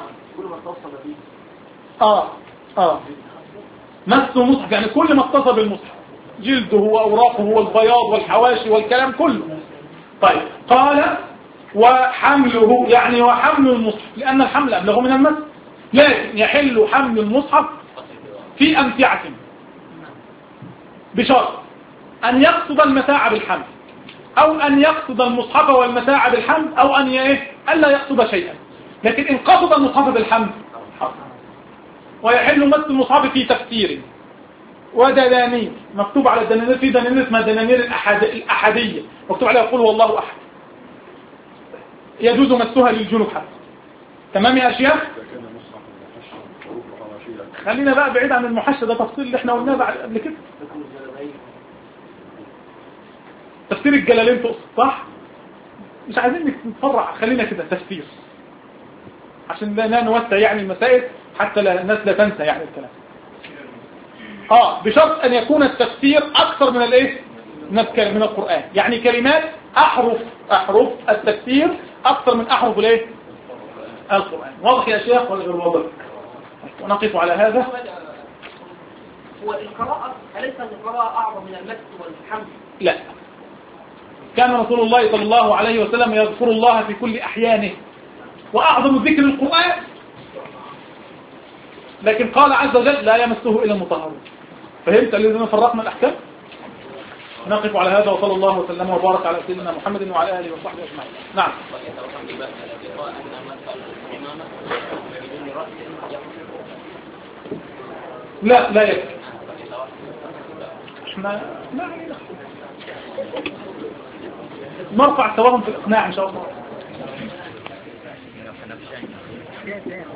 اه اه مس المصحف يعني كل ما اتصل بالمصحف، جلده واوراقه والبياض والحواشي والكلام كله. طيب قال وحمله، يعني وحمل المصحف، لان الحمل ابلغ من المس. لكن يحل حمل المصحف في امتعة بشرط ان يقصد المتاع بالحمل، او ان يقصد المصحف والمتاع بالحمل، او ان ايه الا يقصد شيئا. لكن ان قصد المصحف بالحمل ويحل مس المصحف في تفسير ودنانير، مكتوب على الدنانير في دنانير اسمها دنانير الأحد... الأحدية، مكتوب عليها يقول والله أحد، يجوز مسها للجنوب حتى. تمام يا أشياء؟ خلينا بقى بعيد عن المحشى، ده تفصيل اللي احنا قلناه بعد قبل كده. تفسير الجلالين تقصد صح؟ مش عايزين نتفرع، خلينا كده تفسير عشان لا نوسع يعني المسائل حتى لا الناس لا تنسى يعني الكلام. اه بشرط ان يكون التفسير اكثر من الايه من القرآن، يعني كلمات احرف احرف التفسير اكثر من احرف الايه القرآن. واضح يا شيخ ولا غير واضح؟ ونقف على هذا. هو القراءة أليس القراءة أعظم من المس والحمد؟ لا، كان رسول الله صلى الله عليه وسلم يذكر الله في كل أحيانه، وأعظم ذكر القرآن، لكن قال عز وجل لا يمسه إلا المطهرون. فهمت الذين فرقنا الأحكام؟ نقف على هذا، وصلى الله وسلم وبارك على سيدنا محمد وعلى آله وصحبه أجمعين. نعم. لا لا يكفي. احنا ما نرفع سواهم في الإقناع إن شاء الله.